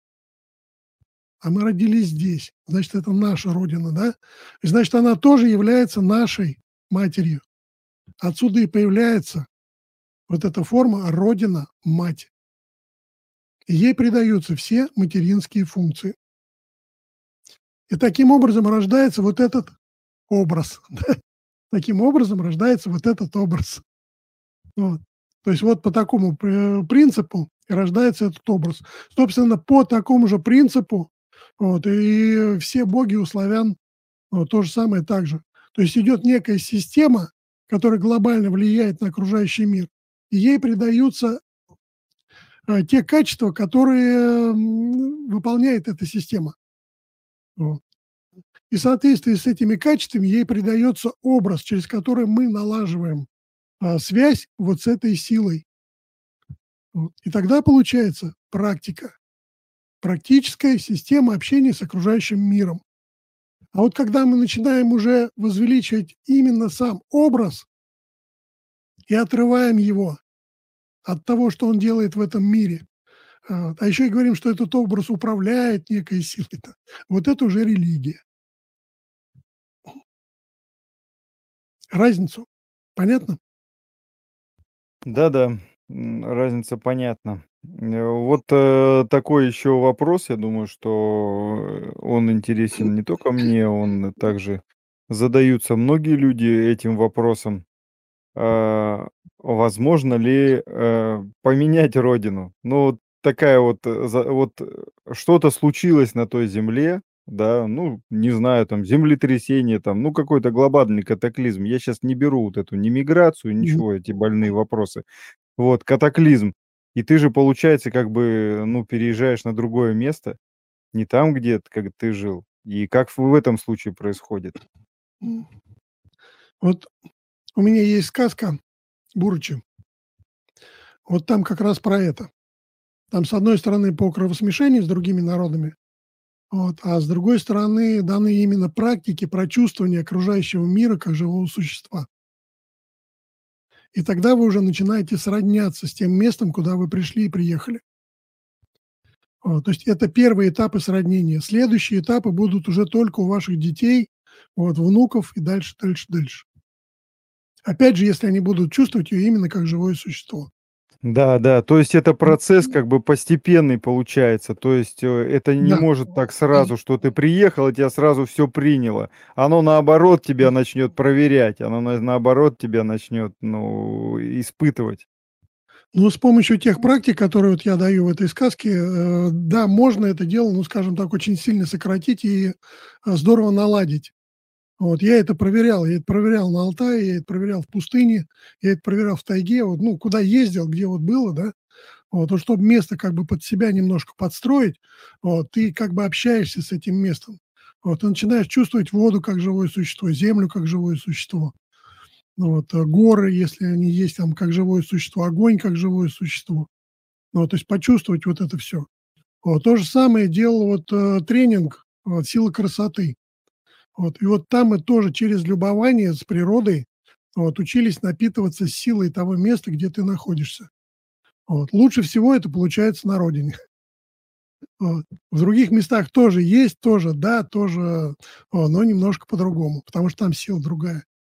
а мы родились здесь. Значит, это наша родина, да? И значит, она тоже является нашей матерью. Отсюда и появляется вот эта форма родина-мать. И ей придаются все материнские функции. И таким образом рождается вот этот образ. Таким образом рождается вот этот образ. Вот. То есть вот по такому принципу и рождается этот образ. Собственно, по такому же принципу вот, и все боги у славян вот, то же самое так же. То есть идет некая система, которая глобально влияет на окружающий мир, и ей придаются те качества, которые выполняет эта система. Вот. И в соответствии с этими качествами ей придается образ, через который мы налаживаем связь вот с этой силой. Вот. И тогда получается практика, практическая система общения с окружающим миром. А вот когда мы начинаем уже возвеличивать именно сам образ и отрываем его от того, что он делает в этом мире, а еще и говорим, что этот образ управляет некой силой, вот это уже религия. Разницу понятно? Да-да, разница понятна. Вот, такой еще вопрос. Я думаю, что, он интересен не только мне, он также задаются многие люди этим вопросом. А, возможно ли, поменять родину? Ну, вот такая вот, что-то случилось на той земле, да, ну, не знаю, там землетрясение, там, ну, какой-то глобальный катаклизм. Я сейчас не беру вот эту ни миграцию, Мгм. ничего, эти больные вопросы. Вот, катаклизм. И ты же, получается, как бы, ну, переезжаешь на другое место, не там, где как ты жил. И как в этом случае происходит? М. Вот у меня есть сказка "Бурычи". Вот там как раз про это. Там, с одной стороны, по кровосмешению с другими народами, вот, а с другой стороны, даны именно практики прочувствования окружающего мира как живого существа. И тогда вы уже начинаете сродняться с тем местом, куда вы пришли и приехали. Вот, то есть это первые этапы сроднения. Следующие этапы будут уже только у ваших детей, вот, внуков и дальше, дальше, дальше. Опять же, если они будут чувствовать ее именно как живое существо. Да, да, то есть это Вот. процесс как бы постепенный получается. То есть, это не Да. может так сразу, что ты приехал, и тебя сразу все приняло. Оно наоборот тебя начнет проверять, оно наоборот тебя начнет, ну, испытывать. Ну, с помощью тех практик, которые вот я даю в этой сказке, да, можно это дело, ну, скажем так, очень сильно сократить и здорово наладить. Вот я это проверял. Я это проверял на Алтае, я это проверял в пустыне, я это проверял в тайге. Вот, ну, куда ездил, где вот было, да. Вот, чтобы место как бы под себя немножко подстроить, вот, ты как бы общаешься с этим местом. Вот, ты начинаешь чувствовать воду как живое существо, землю как живое существо. Ну вот, горы, если они есть там как живое существо, огонь как живое существо. Ну вот, то есть почувствовать вот это все. Вот, то же самое делал вот, тренинг, вот, "Сила красоты". Вот, и вот там мы тоже через любование с природой, вот, учились напитываться силой того места, где ты находишься. Вот. Лучше всего это получается на родине. Вот. В других местах тоже есть, тоже, да, тоже, но немножко по-другому, потому что там сила другая.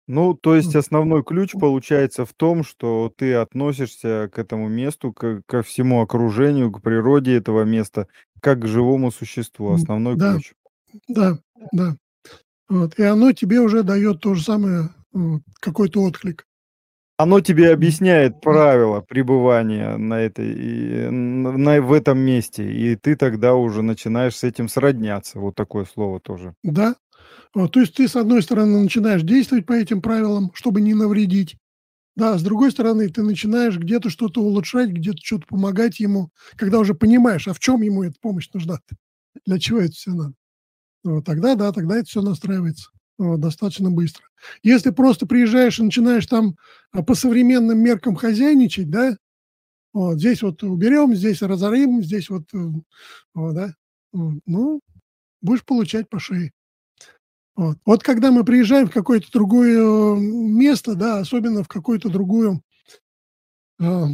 Ну, то есть М, основной ключ получается в том, что ты относишься к этому месту, ко всему окружению, к природе этого места, как к живому существу. Основной да, ключ. да, да. Вот, и оно тебе уже дает то же самое, какой-то отклик. Оно тебе М, объясняет м, правила пребывания на этой в этом месте, и ты тогда уже начинаешь с этим сродняться. Вот такое слово тоже. да. Вот, то есть ты, с одной стороны, начинаешь действовать по этим правилам, чтобы не навредить. Да, с другой стороны, ты начинаешь где-то что-то улучшать, где-то что-то помогать ему, когда уже понимаешь, а в чем ему эта помощь нужна, для чего это все надо. Вот тогда да, тогда это все настраивается, вот, достаточно быстро. Если просто приезжаешь и начинаешь там, по современным меркам хозяйничать, да, вот здесь вот уберем, здесь разорим, здесь вот, вот, да, ну, будешь получать по шее. Вот. Вот когда мы приезжаем в какое-то другое место, да, особенно в какую-то другую, а,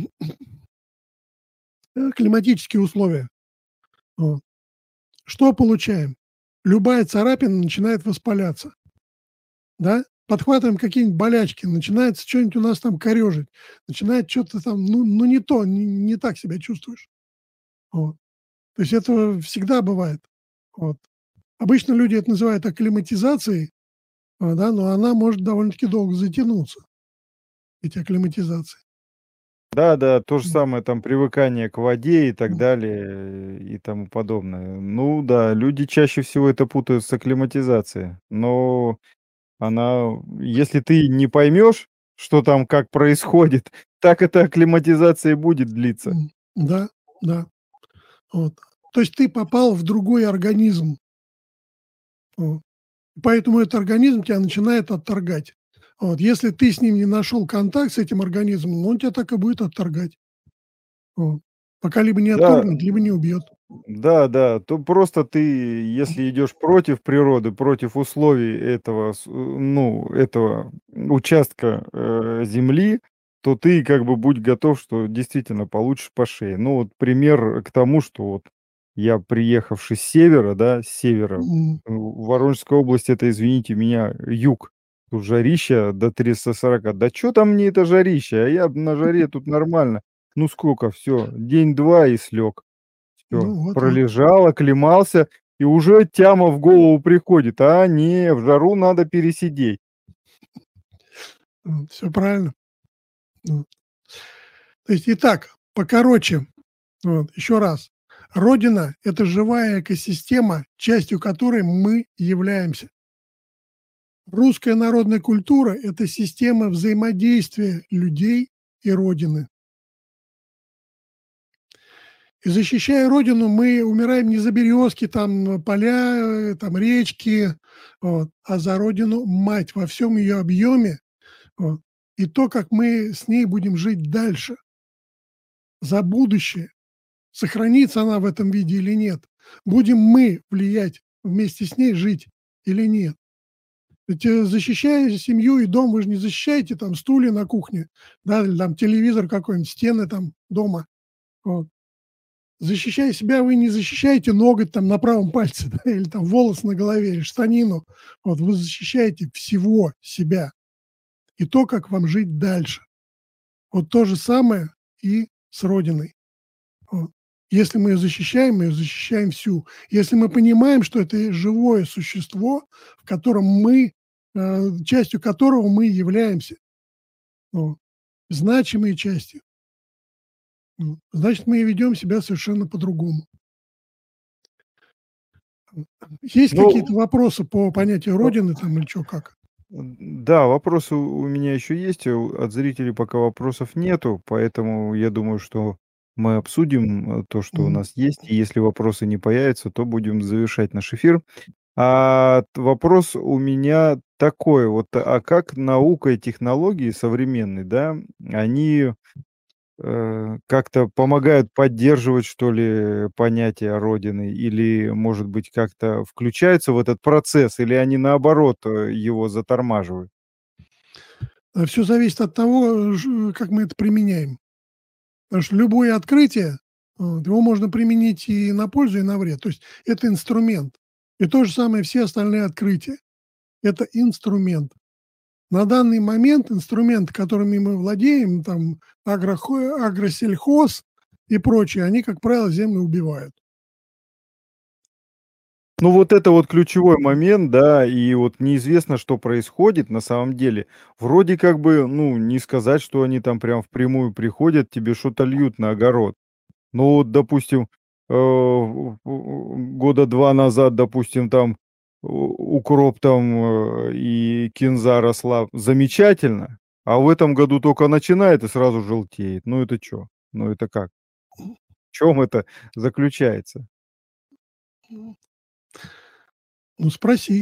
климатические условия, вот, что получаем? Любая царапина начинает воспаляться, да, подхватываем какие-нибудь болячки, начинается что-нибудь у нас там корежить, начинает что-то там, ну не то, не так себя чувствуешь. Вот. То есть это всегда бывает. Вот. Обычно люди это называют акклиматизацией, да, но она может довольно-таки долго затянуться, эти акклиматизации. Да-да, то же М, самое, там привыкание к воде и так м, далее, и тому подобное. Ну да, люди чаще всего это путают с акклиматизацией, но она если ты не поймешь, что там как происходит, так эта акклиматизация и будет длиться. да, да, вот. То есть ты попал в другой организм, вот, поэтому этот организм тебя начинает отторгать. Вот. Если ты с ним не нашел контакт, с этим организмом, он тебя так и будет отторгать. Вот. Пока либо не Да. отторгнет, либо не убьет. Да-да, то просто ты, если идешь против природы, против условий этого, ну, этого участка, земли, то ты как бы будь готов, что действительно получишь по шее. Ну, вот пример к тому, что вот я, приехавший с севера, да, с севера, М, Воронежская область — это, извините меня, юг. Тут жарища до 340. Да чё там мне это жарище? А я на жаре тут нормально. Ну сколько, все, день-два и слег. Всё, ну вот-вот. пролежал, оклемался, и уже тяма в голову приходит: "А, не, в жару надо пересидеть". Все правильно. Вот. То есть, итак, покороче, вот, еще раз. Родина — это живая экосистема, частью которой мы являемся. Русская народная культура — это система взаимодействия людей и Родины. И защищая Родину, мы умираем не за березки, там, поля, там, речки, вот, а за Родину-мать во всем ее объеме, вот, и то, как мы с ней будем жить дальше, за будущее. Сохранится она в этом виде или нет? Будем мы влиять вместе с ней, жить или нет? Ведь, защищая семью и дом, вы же не защищаете там стулья на кухне, да, или там телевизор какой-нибудь, стены там дома. Вот. Защищая себя, вы не защищаете ноготь там на правом пальце, да, или там волос на голове, или штанину. Вот вы защищаете всего себя и то, как вам жить дальше. Вот то же самое и с Родиной. Вот. Если мы ее защищаем всю. Если мы понимаем, что это живое существо, в котором мы, частью которого мы являемся, вот, значимой частью, значит, мы и ведем себя совершенно по-другому. Есть Ну, какие-то вопросы по понятию э, родины там или чё, как? да, вопросы у меня еще есть, от зрителей пока вопросов нету, поэтому я думаю, что мы обсудим, то, что у Мгм. нас есть, и если вопросы не появятся, то будем завершать наш эфир. Вопрос у меня такой вот: а как наука и технологии современные, да, они как-то помогают поддерживать, что ли, понятие родины? Или, может быть, как-то включаются в этот процесс, или они, наоборот, его затормаживают? Всё зависит от того, как мы это применяем. Потому что любое открытие, вот, его можно применить и на пользу, и на вред. То есть это инструмент. И то же самое все остальные открытия. Это инструмент. на данный момент инструменты, которыми мы владеем, там агросельхоз и прочее, они, как правило, землю убивают. Ну, вот это вот ключевой момент, да, и вот неизвестно, что происходит на самом деле. Вроде как бы, ну, не сказать, что они там прям впрямую приходят, тебе что-то льют на огород. Ну, вот, допустим, года 2 назад, допустим, там укроп там, и кинза росла замечательно, а в этом году только начинает и сразу желтеет. Ну, это чё? Ну, это как? В чём это заключается? Ну, спроси.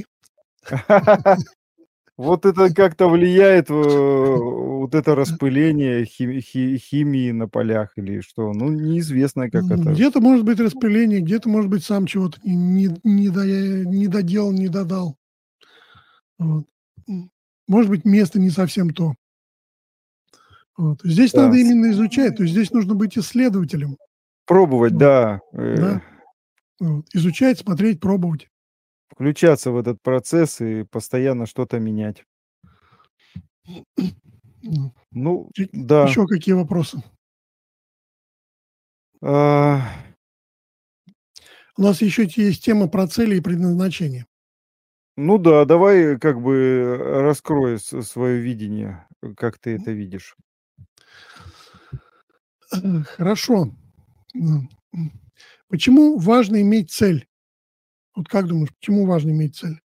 Вот это как-то влияет, вот это распыление химии на полях или что? Ну, неизвестно, как это. Где-то может быть распыление, где-то, может быть, сам чего-то не доделал, не додал. Вот. Может быть, место не совсем то. Вот. Здесь надо Да, именно изучать, то есть здесь нужно быть исследователем. пробовать, Вот. да, Да. Вот. Изучать, смотреть, пробовать. включаться в этот процесс и постоянно что-то менять. Ну, Ну да. еще какие вопросы? А, У нас еще есть тема про цели и предназначение. ну да, давай как бы раскрой свое видение, как ты это видишь. Хорошо. М, м. Почему важно иметь цель? Вот как думаешь, почему важно иметь цель?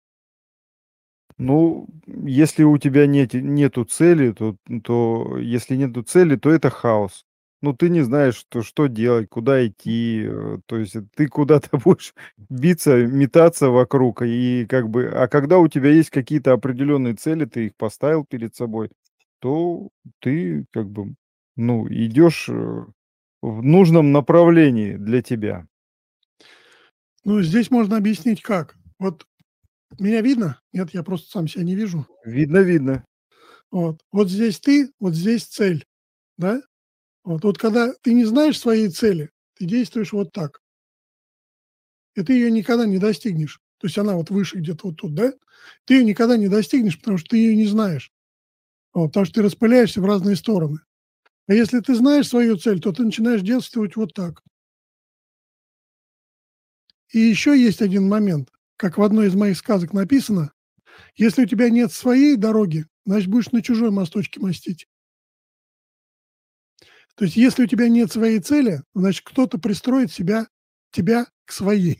Ну, если у тебя нету цели, то если нету цели, то это хаос. Ну, ты не знаешь, что делать, куда идти. То есть ты куда-то будешь биться, метаться вокруг. И как бы, а когда у тебя есть какие-то определенные цели, ты их поставил перед собой, то ты как бы, ну, идешь в нужном направлении для тебя. Ну, здесь можно объяснить как. Вот меня видно? Нет, я просто сам себя не вижу. Видно, видно. Вот. Вот здесь ты, вот здесь цель, да? Вот когда ты не знаешь своей цели, ты действуешь вот так, и ты ее никогда не достигнешь. То есть она вот выше где-то вот тут, да? Ты ее никогда не достигнешь, потому что ты ее не знаешь. Вот, потому что ты распыляешься в разные стороны. А если ты знаешь свою цель, то ты начинаешь действовать вот так. И еще есть один момент. Как в одной из моих сказок написано, если у тебя нет своей дороги, значит, будешь на чужой мосточке мостить. То есть если у тебя нет своей цели, значит, кто-то пристроит тебя к своей.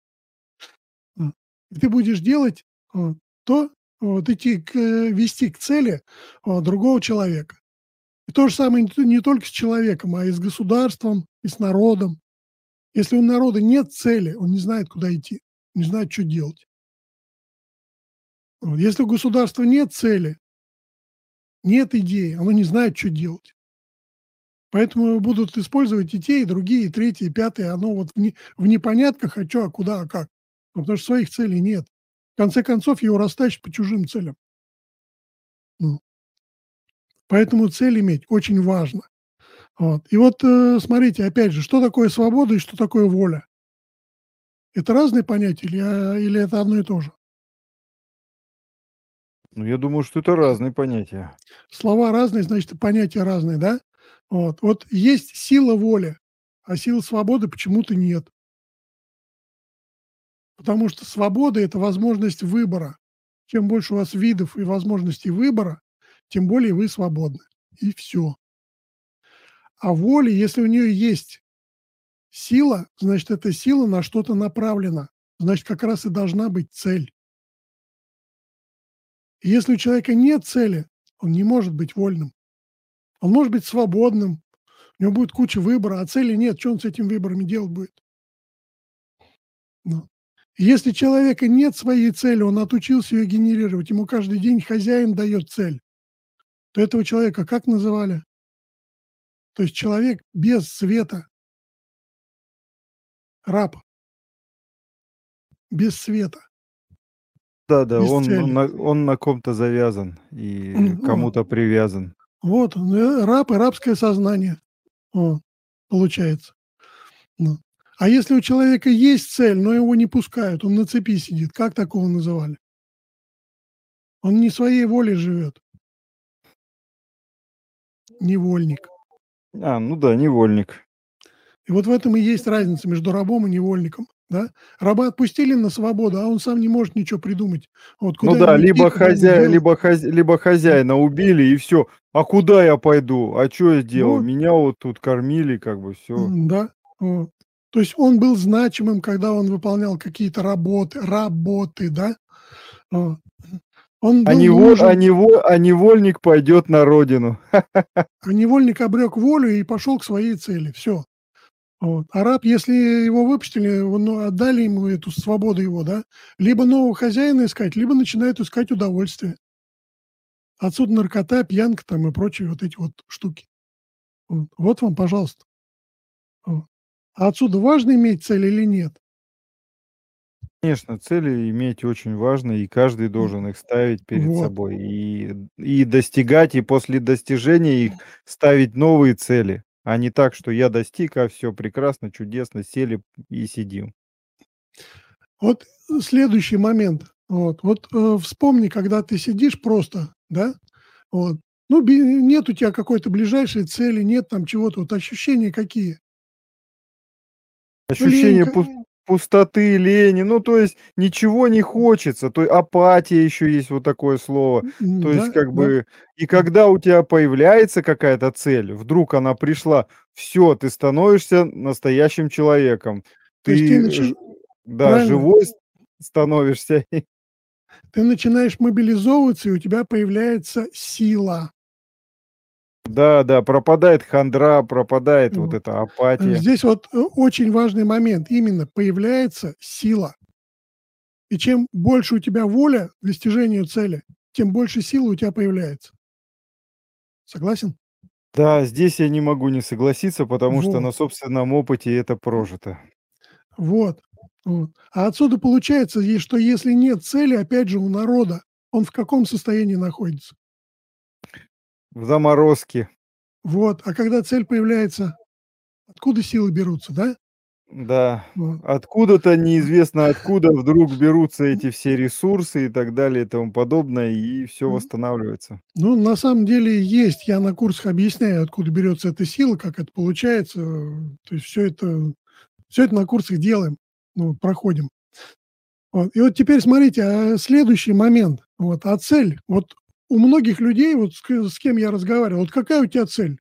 И ты будешь делать то, вести к цели другого человека. И то же самое не только с человеком, а и с государством, и с народом. Если у народа нет цели, он не знает, куда идти, не знает, что делать. Вот. Если у государства нет цели, нет идеи, оно не знает, что делать. Поэтому будут использовать и те, и другие, и третьи, и пятые. Оно вот в непонятках, а чё, а куда, а как. Потому что своих целей нет. В конце концов, его растащат по чужим целям. Ну, поэтому цель иметь очень важно. Вот. И вот, смотрите, опять же, что такое свобода и что такое воля? Это разные понятия или это одно и то же? Ну, я думаю, что это разные понятия. Слова разные, значит, и понятия разные, да? Вот. Вот есть сила воли, а силы свободы почему-то нет. Потому что свобода — это возможность выбора. Чем больше у вас видов и возможностей выбора, тем более вы свободны. И все. А воля, если у нее есть сила, значит, эта сила на что-то направлена. Значит, как раз и должна быть цель. И если у человека нет цели, он не может быть вольным. Он может быть свободным, у него будет куча выбора, а цели нет, что он с этими выборами делать будет? Ну. Если у человека нет своей цели, он отучился ее генерировать, ему каждый день хозяин дает цель, то этого человека как называли? То есть человек без света, раб, без света, Да-да, без он цели. он на ком-то завязан и Вот, кому-то привязан. вот он, раб и рабское сознание, вот, получается. Ну. А если у человека есть цель, но его не пускают, он на цепи сидит, как такого называли? Он не своей волей живет, невольник. Ну да, невольник. И вот в этом и есть разница между рабом и невольником, да. Раба отпустили на свободу, а он сам не может ничего придумать. Вот Ну куда да, ему идти, куда ему делать. либо М, хозяина убили и все. А куда я пойду? А чё я сделал? вот, Меня вот тут кормили, как бы все. да, вот. То есть он был значимым, когда он выполнял какие-то работы, да. Вот. Он был нужен, Невольник пойдет на родину. а невольник обрек волю и пошел к своей цели. Все. Вот. А раб, если его выпустили, ну, отдали ему эту свободу его, да, либо нового хозяина искать, либо начинает искать удовольствие. Отсюда наркота, пьянка там и прочие вот эти вот штуки. Вот вам, пожалуйста. Вот. А отсюда важно иметь цель или нет? Конечно, цели иметь очень важно, и каждый М, должен их ставить перед вот. собой и достигать, и после достижения их ставить новые цели, а не так, что я достиг, а все прекрасно, чудесно, сели и сидим. Вот, следующий момент. Вспомни, когда ты сидишь просто, да, вот, ну, нет у тебя какой-то ближайшей цели, нет там чего-то, вот ощущения какие? Ну, лень, Ощущение пустоты, лени, ну, то есть ничего не хочется, то есть апатия еще есть вот такое слово. То да, есть как да. бы и когда у тебя появляется какая-то цель, вдруг она пришла, все, ты становишься настоящим человеком. То есть ты Ты ж Да, правильно, живой становишься. ты начинаешь мобилизовываться, и у тебя появляется сила. Да, да, пропадает хандра, пропадает вот Вот. эта апатия. Здесь вот, очень важный момент. Именно появляется сила. И чем больше у тебя воля к достижению цели, тем больше силы у тебя появляется. Согласен? Да, здесь я не могу не согласиться, потому что Вот, на собственном опыте это прожито. вот, вот. А отсюда получается, что если нет цели, опять же, у народа, он в каком состоянии находится? В заморозке. Вот. А когда цель появляется, откуда силы берутся, да? Да, Вот. откуда-то, неизвестно откуда, вдруг берутся эти все ресурсы и так далее и тому подобное, и все восстанавливается. Ну, на самом деле есть. Я на курсах объясняю, откуда берется эта сила, как это получается. То есть все это на курсах делаем, ну, вот проходим. Вот. И вот теперь смотрите, следующий момент. Вот, а цель? Вот у многих людей, вот с кем я разговаривал, вот какая у тебя цель?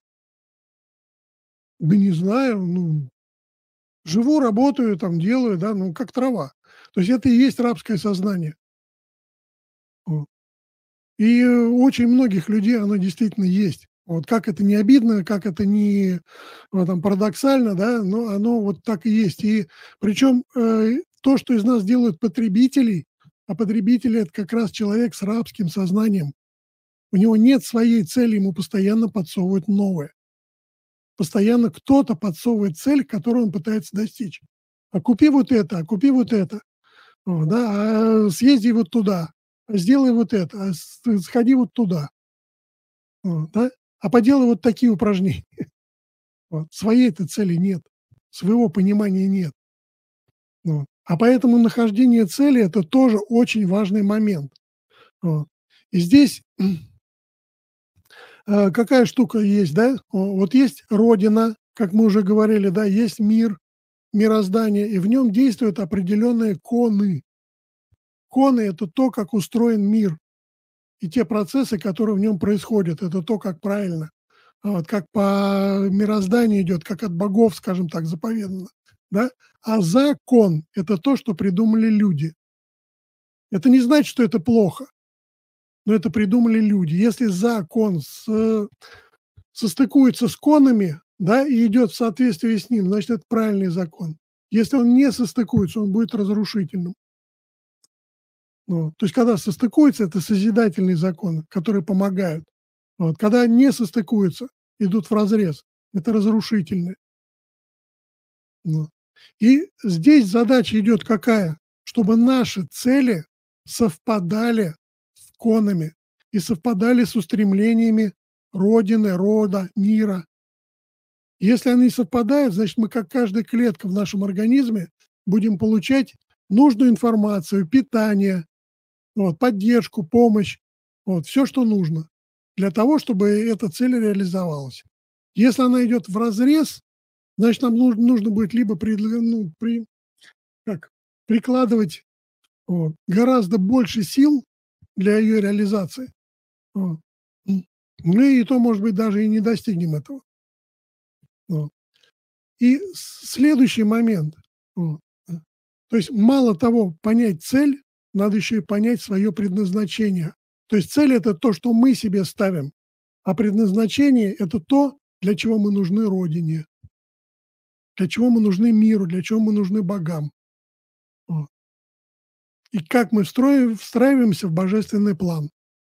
Да не знаю, ну, живу, работаю, там делаю, да, ну, как трава. То есть это и есть рабское сознание. Вот. И у очень многих людей оно действительно есть. Вот как это не обидно, как это не там парадоксально, да, но оно вот так и есть. И причем то, что из нас делают потребителей, а потребители это как раз человек с рабским сознанием. У него нет своей цели, ему постоянно подсовывают новое. Постоянно кто-то подсовывает цель, которую он пытается достичь. А купи вот это, а купи вот это, да, а съезди вот туда, а сделай вот это, сходи вот туда. Да? А поделай вот такие упражнения. Вот. Своей-то цели нет, своего понимания нет. Вот. А поэтому нахождение цели – это тоже очень важный момент. Вот. И здесь какая штука есть, да? Вот есть Родина, как мы уже говорили, да, есть мир, мироздание, и в нем действуют определенные коны. Коны – это то, как устроен мир, и те процессы, которые в нем происходят, это то, как правильно. Вот, как по мирозданию идет, как от богов, скажем так, заповедано, да. А закон – это то, что придумали люди. Это не значит, что это плохо, но это придумали люди. Если закон состыкуется с конами, да, и идет в соответствии с ним, значит, это правильный закон. Если он не состыкуется, он будет разрушительным. Вот. То есть, когда состыкуется, это созидательные законы, которые помогают. Вот. Когда не состыкуются, идут вразрез, это разрушительные. Вот. И здесь задача идет какая? Чтобы наши цели совпадали с конами и совпадали с устремлениями Родины, рода, мира. Если они совпадают, значит, мы, как каждая клетка в нашем организме, будем получать нужную информацию, питание, вот, поддержку, помощь. Вот, все, что нужно для того, чтобы эта цель реализовалась. Если она идет вразрез, значит, нам нужно будет либо как, прикладывать вот, гораздо больше сил для ее реализации. Вот. Мы и то, может быть, даже и не достигнем этого. Вот. И следующий момент. Вот. То есть мало того понять цель, надо еще и понять свое предназначение. То есть цель – это то, что мы себе ставим, а предназначение – это то, для чего мы нужны Родине, для чего мы нужны миру, для чего мы нужны богам. Вот. И как мы встраиваемся в божественный план.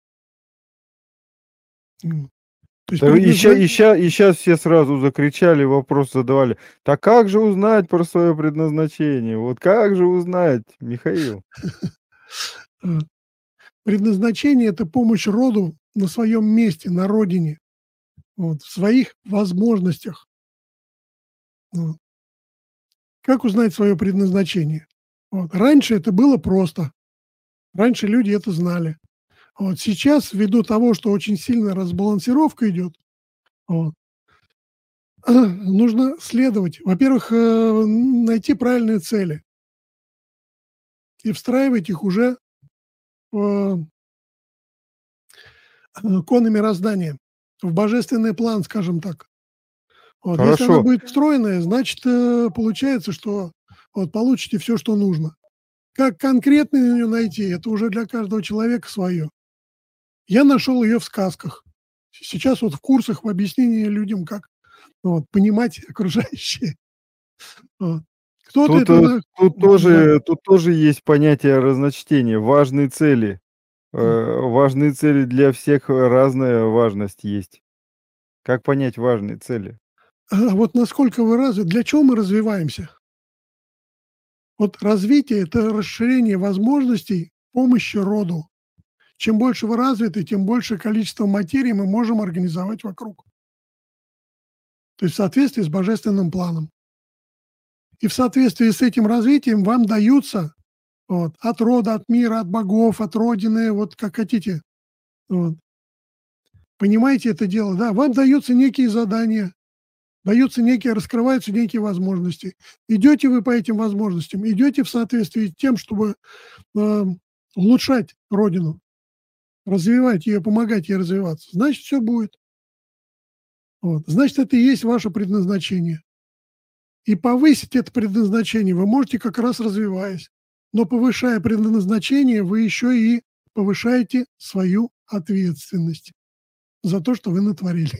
То есть Да и ща и предназначение. ща и щас все сразу закричали, вопрос задавали: "Так как же узнать про свое предназначение? Вот как же узнать, Михаил?" Предназначение – это помощь роду на своем месте, на родине, вот, в своих возможностях. Вот. Как узнать свое предназначение? Вот. Раньше это было просто. Раньше люди это знали. Вот. Сейчас, ввиду того, что очень сильная разбалансировка идет, вот, нужно следовать. Во-первых, найти правильные цели и встраивать их уже в коны мироздания, в божественный план, скажем так. Вот. Если она Хорошо. будет встроенная, значит, получается, что вот получите все, что нужно. Как конкретно ее найти, это уже для каждого человека свое. Я нашел ее в сказках. Сейчас вот в курсах в объяснении людям, как вот, понимать окружающее. Вот. Кто-то Тут, это э, на тут да. тоже тут тоже есть понятие разночтения. Важные цели. Важные цели для всех, разная важность есть. Как понять важные цели? А вот насколько вы для чего мы развиваемся? Вот развитие – это расширение возможностей помощи роду. Чем больше вы развиты, тем большее количество материи мы можем организовать вокруг. То есть в соответствии с божественным планом. И в соответствии с этим развитием вам даются вот, от рода, от мира, от богов, от родины, вот как хотите. Вот. Понимаете это дело, да? Вам даются некие задания, даются некие, раскрываются некие возможности. Идете вы по этим возможностям, идете в соответствии с тем, чтобы э, улучшать родину, развивать ее, помогать ей развиваться. Значит, все будет. Вот. Значит, это и есть ваше предназначение. И повысить это предназначение вы можете как раз развиваясь. Но повышая предназначение, вы еще и повышаете свою ответственность за то, что вы натворили.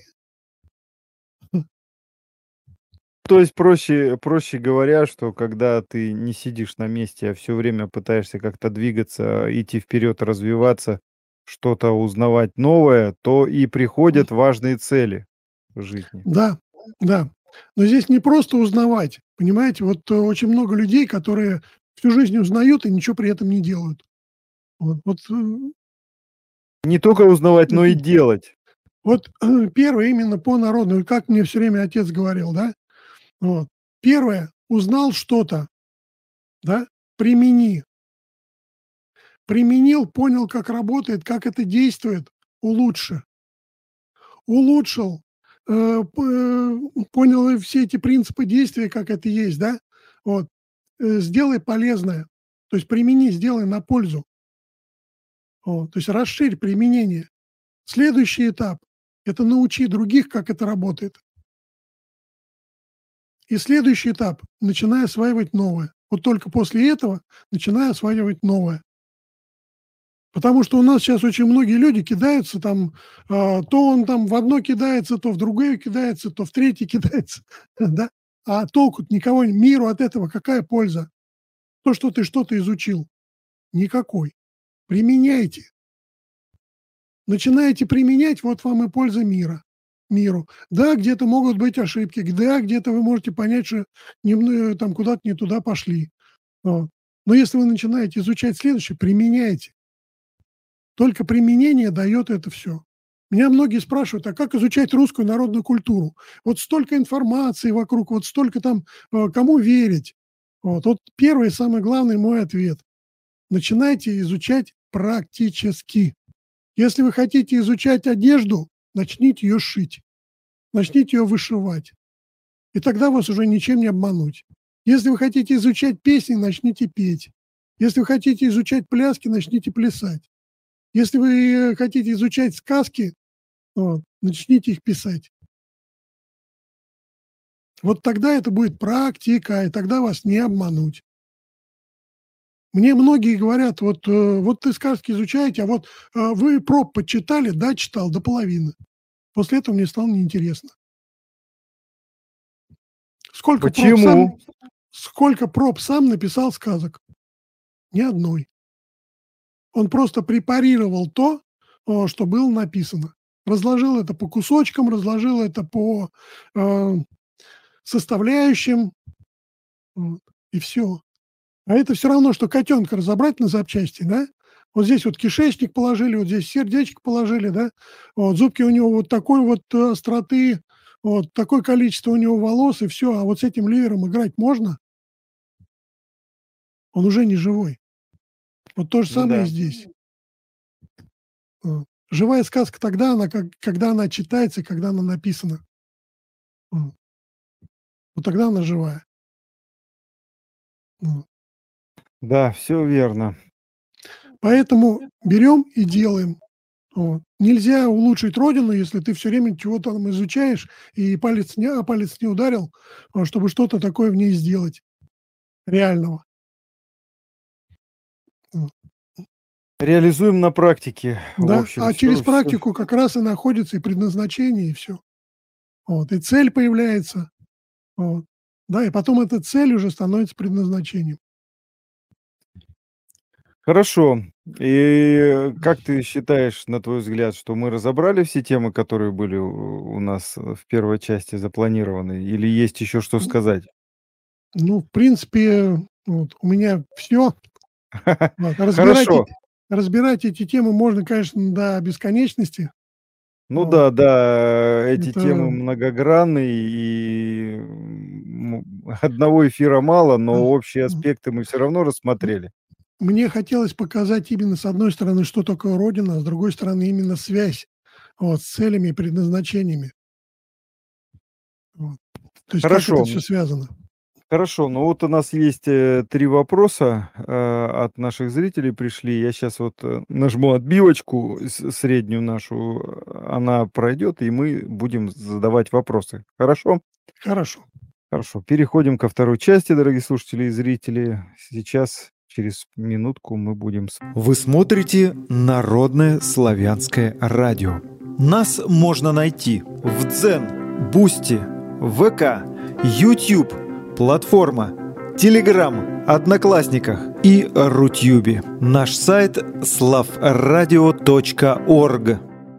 То есть проще говоря, что когда ты не сидишь на месте, а все время пытаешься как-то двигаться, идти вперед, развиваться, что-то узнавать новое, то и приходят важные цели в жизни. Да, да. Но здесь не просто узнавать, понимаете? Вот очень много людей, которые всю жизнь узнают и ничего при этом не делают. Вот, Не только узнавать, но и делать. вот первое именно по народному, как мне все время отец говорил, да? Вот. Первое, узнал что-то, да, примени. Применил, понял, как работает, как это действует, улучши. Улучшил, понял все эти принципы действия, как это есть, да, вот, сделай полезное, то есть примени, сделай на пользу, вот, то есть расширь применение. Следующий этап – это научи других, как это работает. И следующий этап – начинай осваивать новое. Вот только после этого начинай осваивать новое. Потому что у нас сейчас очень многие люди кидаются там, то он там в одно кидается, то в другое кидается, то в третье кидается, да. А толку никого, миру от этого какая польза? То, что ты что-то изучил, никакой. Применяйте. Начинаете применять, вот вам и польза миру. Да, где-то могут быть ошибки, да, где-то вы можете понять, что там куда-то не туда пошли. Вот. Но если вы начинаете изучать следующее, применяйте. Только применение дает это все. Меня многие спрашивают: а как изучать русскую народную культуру? Вот столько информации вокруг, вот столько там, кому верить? Вот первый и самый главный мой ответ: начинайте изучать практически. Если вы хотите изучать одежду, начните ее шить, начните ее вышивать, и тогда вас уже ничем не обмануть. Если вы хотите изучать песни, начните петь. Если вы хотите изучать пляски, начните плясать. Если вы хотите изучать сказки, вот, начните их писать. Вот тогда это будет практика, и тогда вас не обмануть. Мне многие говорят: "Вот ты сказки изучаете, а вот, вы проб почитали?" "Да, читал, до половины". После этого мне стало неинтересно. Сколько проб сам Почему? сколько проб сам написал сказок? Ни одной. Он просто препарировал то, что было написано. Разложил это по кусочкам, разложил это по, э, составляющим, вот, и все. А это все равно, что котенка разобрать на запчасти, да? Вот здесь вот кишечник положили, вот здесь сердечко положили, да? Вот зубки у него вот такой вот остроты, вот такое количество у него волос и все. А вот с этим ливером играть можно? Он уже не живой. Вот то же самое и Да. здесь. Живая сказка тогда, она когда она читается и когда она написана. Вот тогда она живая. Вот. Да, все верно. Поэтому берем и делаем. Вот. Нельзя улучшить родину, если ты все время чего-то там изучаешь и палец не ударил, чтобы что-то такое в ней сделать реального. Вот. Реализуем на практике. В Да, общем, а через все. практику как раз и находится и предназначение, и все. Вот. И цель появляется. Вот. Да, и потом эта цель уже становится предназначением. Хорошо. И как ты считаешь, на твой взгляд, что мы разобрали все темы, которые были у нас в первой части запланированы, или есть еще что сказать? Ну, в принципе, вот у меня все. Вот. Хорошо. Разбирать эти темы можно, конечно, до бесконечности. Ну Вот. да, да, эти темы Это, многогранны, и одного эфира мало, э, но общие м, аспекты мы все равно м, рассмотрели. мне хотелось показать именно, с одной стороны, что такое родина, а с другой стороны, именно связь, вот, с целями и предназначениями. Вот. То есть как это Хорошо. все связано. Хорошо, ну вот у нас есть 3 вопроса, от наших зрителей пришли. Я сейчас вот, нажму отбивочку среднюю нашу, она пройдет, и мы будем задавать вопросы. Хорошо? Хорошо. Хорошо. Переходим ко второй части, дорогие слушатели и зрители. Сейчас, через минутку мы будем с Вы смотрите Народное славянское радио. Нас можно найти в Дзен, Бусти, ВК, YouTube, платформа, Телеграм, Одноклассниках и Рутюбе. Наш сайт slavradio.org.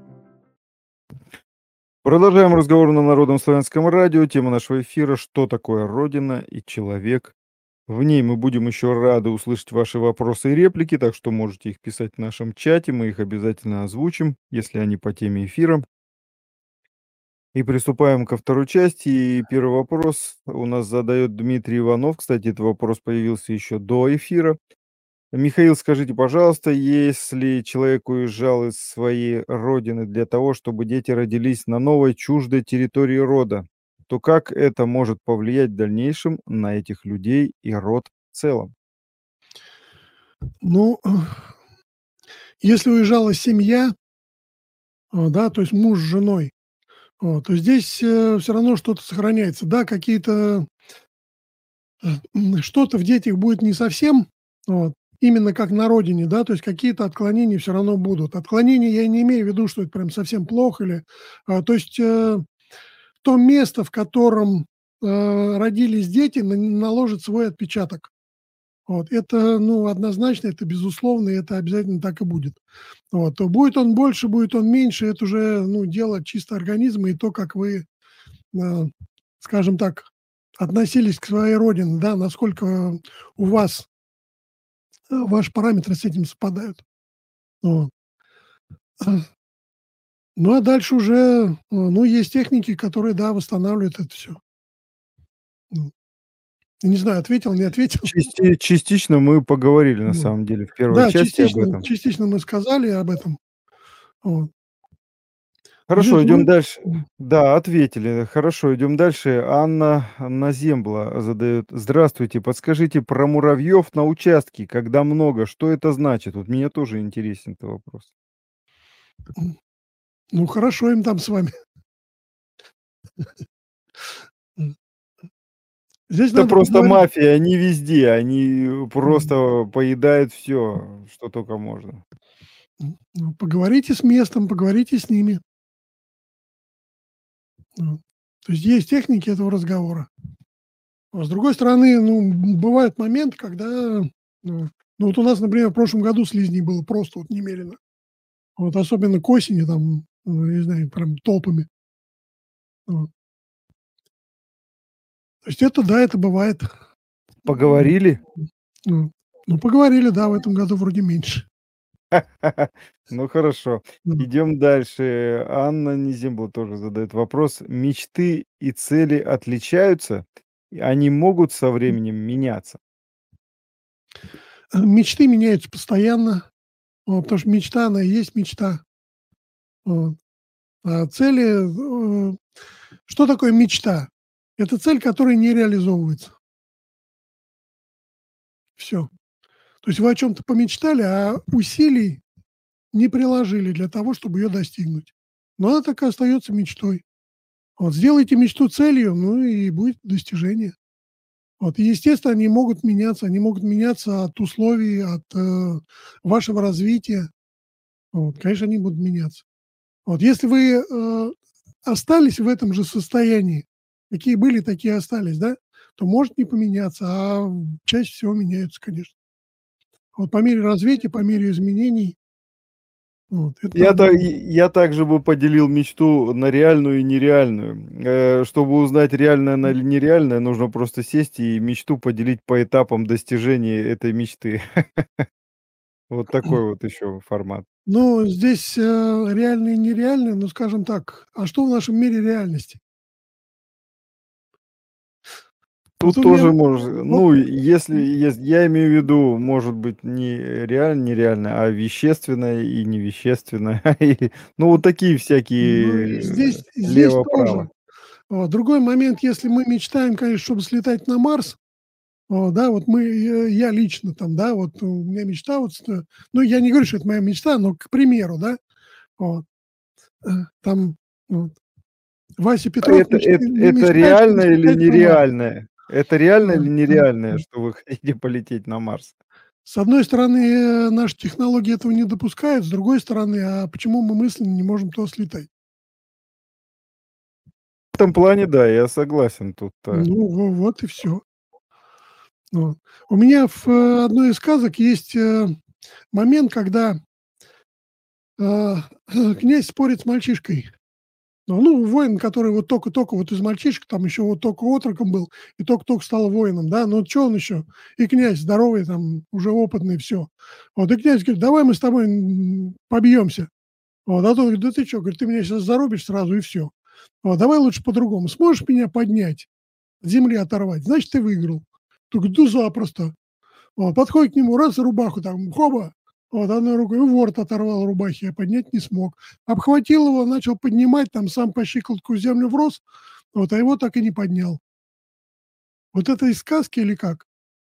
Продолжаем разговор на Народном славянском радио. Тема нашего эфира: что такое Родина и человек в ней. Мы будем еще рады услышать ваши вопросы и реплики, так что можете их писать в нашем чате, мы их обязательно озвучим, если они по теме эфира. И приступаем ко второй части. И первый вопрос у нас задает Дмитрий Иванов. Кстати, этот вопрос появился еще до эфира. Михаил, скажите, пожалуйста, если человек уезжал из своей родины для того, чтобы дети родились на новой чуждой территории рода, то как это может повлиять в дальнейшем на этих людей и род в целом? Ну, если уезжала семья, да, то есть муж с женой, то здесь, все равно что-то сохраняется. Да, какие-то, что-то в детях будет не совсем, вот, именно как на родине, да, то есть какие-то отклонения все равно будут. Отклонения я не имею в виду, что это прям совсем плохо или, то есть, то место, в котором, родились дети, наложит свой отпечаток. Вот это, ну, однозначно, это безусловно, и это обязательно так и будет. Вот, то будет он больше, будет он меньше, это уже, ну, дело чисто организма и то, как вы, а, скажем так, относились к своей родине, да, насколько у вас, ваши параметры с этим совпадают. Вот. Ну, а дальше уже, ну, есть техники, которые, да, восстанавливают это все. Не знаю, ответил, не ответил. Частично мы поговорили на Ну самом деле в первой да, части об частично этом. частично мы сказали об этом. Вот. Хорошо, Здесь идем мы дальше. Да, ответили. Хорошо, идем дальше. Анна Назембла задает. Здравствуйте, подскажите про муравьев на участке, когда много, что это значит? Вот мне тоже интересен этот вопрос. ну, хорошо им там с вами. М. Здесь Это надо просто поговорить. мафия, они везде, они просто поедают все, что только можно. Ну, поговорите с местом, поговорите с ними. Вот. То есть техники этого разговора. А с другой стороны, ну, бывает момент, когда, ну, ну, вот у нас, например, в прошлом году слизней было просто вот немерено. Вот особенно к осени там, ну, не знаю, прям толпами. Вот. То есть это, да, это бывает. Поговорили? Ну, ну, поговорили, да, в этом году вроде меньше. Ну хорошо. Ну, Идем дальше. Анна Низембла тоже задает вопрос. Мечты и цели отличаются? И они могут со временем меняться? мечты меняются постоянно, вот, потому что мечта, она и есть мечта. Вот. А цели, что такое мечта? Это цель, которая не реализовывается. Все. То есть вы о чем то помечтали, а усилий не приложили для того, чтобы ее достигнуть. Но она так и остается мечтой. Вот сделайте мечту целью, ну и будет достижение. Вот, и, естественно, они могут меняться от условий, от вашего развития. Вот, конечно, они будут меняться. Вот, если вы остались в этом же состоянии, какие были, такие остались, да, то может не поменяться, а чаще всего меняются, конечно. Вот по мере развития, по мере изменений, вот, это нормально. Я также бы поделил мечту на реальную и нереальную. Чтобы узнать, реальная она или нереальная, нужно просто сесть и мечту поделить по этапам достижения этой мечты. Вот такой вот еще формат. Ну, здесь реально и нереально, ну, скажем так, а что в нашем мире реальности? Вот Тут у меня тоже вот может, вот, ну, если я имею в виду, может быть, не нереальное, а вещественное и невещественное. И, ну, вот такие ну, и всякие, здесь тоже. лево-право. Вот. Другой момент, если мы мечтаем, конечно, чтобы слетать на Марс, да, вот я лично там, да, вот у меня мечта вот, ну, я не говорю, что это моя мечта, но, к примеру, да, вот, там вот Вася А Петров это мечтает, чтобы реальное или слетать на Марс. нереальное? Это реальное или Вот, нереальное, что вы хотите полететь на Марс? С одной стороны, наши технологии этого не допускают, с другой стороны, а почему мы мысленно не можем туда слетать? В этом плане, да, я согласен тут. Ну, вот и все. Вот. У меня в одной из сказок есть момент, когда а, князь спорит с мальчишкой. Ну, воин, который вот только-только вот из мальчишек, там еще вот только отроком был, и только-только стал воином, да, ну, что он еще? И князь здоровый, там, уже опытный, все. Вот, и князь говорит, давай мы с тобой побьемся. Вот, а тот говорит, да ты что, говорит, ты меня сейчас зарубишь сразу и все. Вот, давай лучше по-другому. Сможешь меня поднять, от земли оторвать, значит, ты выиграл. Тот говорит, да запросто. Вот, подходит к нему, раз, и рубаху там, хоба, вот, одной рукой, и ворот оторвал рубахи, а поднять не смог. Обхватил его, начал поднимать, там сам по щиколотку в землю врос, вот, а его так и не поднял. Вот это из сказки или как?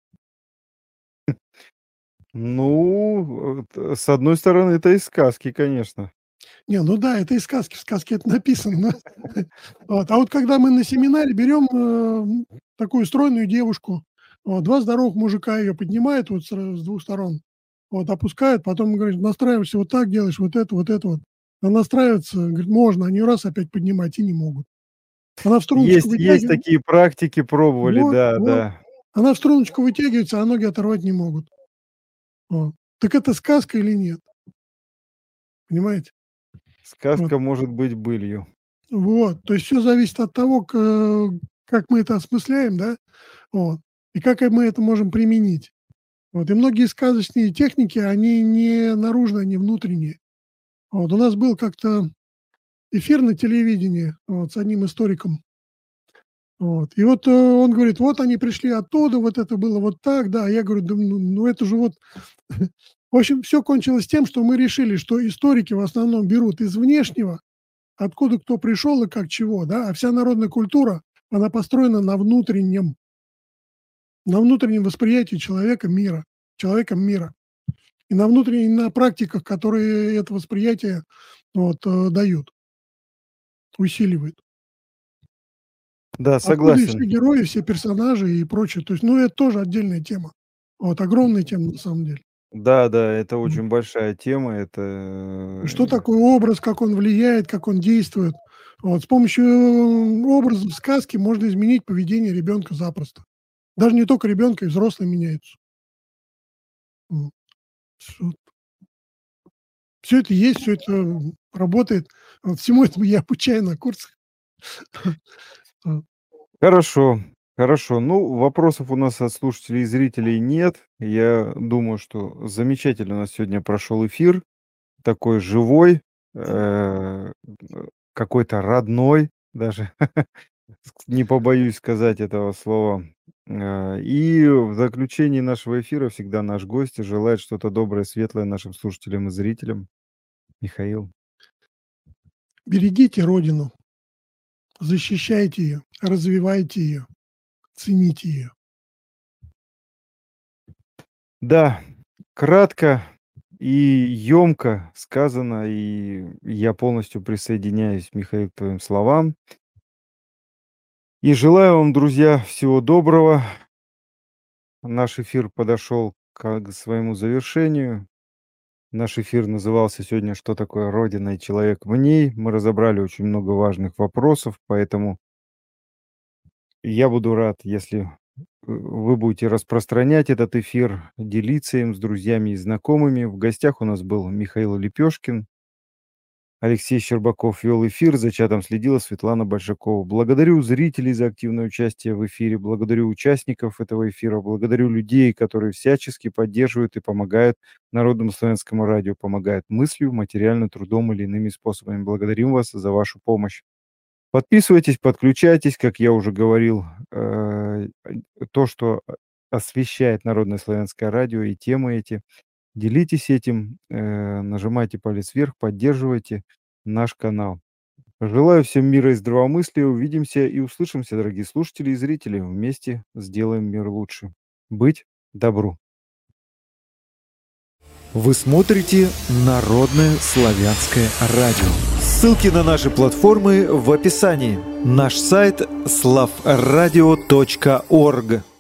Ну, с одной стороны, это из сказки, конечно. Не, ну да, это из сказки, в сказке это написано. Вот, а вот когда мы на семинаре берем такую стройную девушку, вот, 2 здоровых мужика ее поднимают вот с двух сторон, вот, опускают, потом говорит, настраиваешься, вот так делаешь, вот это вот. Она настраивается, говорит, можно, они раз опять поднимать и не могут. Она в струночку Есть вытягивает, такие практики, пробовали, вот, да, вот. да. Она в струночку вытягивается, а ноги оторвать не могут. Вот. Так это сказка или нет? Понимаете? Вот. Сказка может быть былью. Вот. То есть все зависит от того, как мы это осмысляем, да, вот, и как мы это можем применить. Вот. И многие сказочные техники, они не наружные, они внутренние. Вот. У нас был как-то эфир на телевидении вот, с одним историком. Вот. И вот он говорит, вот они пришли оттуда, вот это было вот так, да. Я говорю, да, ну это же вот В общем, все кончилось тем, что мы решили, что историки в основном берут из внешнего, откуда кто пришел и как чего, да, а вся народная культура, она построена на внутреннем восприятии человеком мира. И на практиках, которые это восприятие дают, усиливают. Да, Оттуда и все согласен. герои, все персонажи и прочее. То есть, это тоже отдельная тема. Огромная тема на самом деле. Да, да, это Мгм. очень большая тема. Это Что такое образ, как он влияет, как он действует. С помощью образов сказки можно изменить поведение ребенка запросто. Даже не только ребенка, и взрослые меняются. М. Всё это есть, все это работает. Всему этому я обучаю на курсах. А, хорошо, хорошо. Ну, вопросов у нас от слушателей и зрителей нет. Я думаю, что замечательно у нас сегодня прошел эфир. Такой живой, э, какой-то родной даже, не побоюсь сказать этого слова. И в заключении нашего эфира всегда наш гость желает что-то доброе, светлое нашим слушателям и зрителям. Михаил. Берегите родину, защищайте ее, развивайте ее, цените ее. Да, кратко и емко сказано, и я полностью присоединяюсь, Михаил, к твоим словам. И желаю вам, друзья, всего доброго. Наш эфир подошел к своему завершению. Наш эфир назывался сегодня «Что такое Родина и человек в ней?». Мы разобрали очень много важных вопросов, поэтому я буду рад, если вы будете распространять этот эфир, делиться им с друзьями и знакомыми. В гостях у нас был Михаил Лепешкин, Алексей Щербаков вел эфир, за чатом следила Светлана Большакова. Благодарю зрителей за активное участие в эфире, благодарю участников этого эфира, благодарю людей, которые всячески поддерживают и помогают Народному славянскому радио, помогают мыслью, материально, трудом или иными способами. Благодарим вас за вашу помощь. Подписывайтесь, подключайтесь, как я уже говорил, то, что освещает Народное славянское радио и темы эти. Делитесь этим, нажимайте палец вверх, поддерживайте наш канал. Желаю всем мира и здравомыслия. Увидимся и услышимся, дорогие слушатели и зрители. Вместе сделаем мир лучше. Быть добру. Вы смотрите Народное славянское радио. Ссылки на наши платформы в описании. Наш сайт slavradio.org.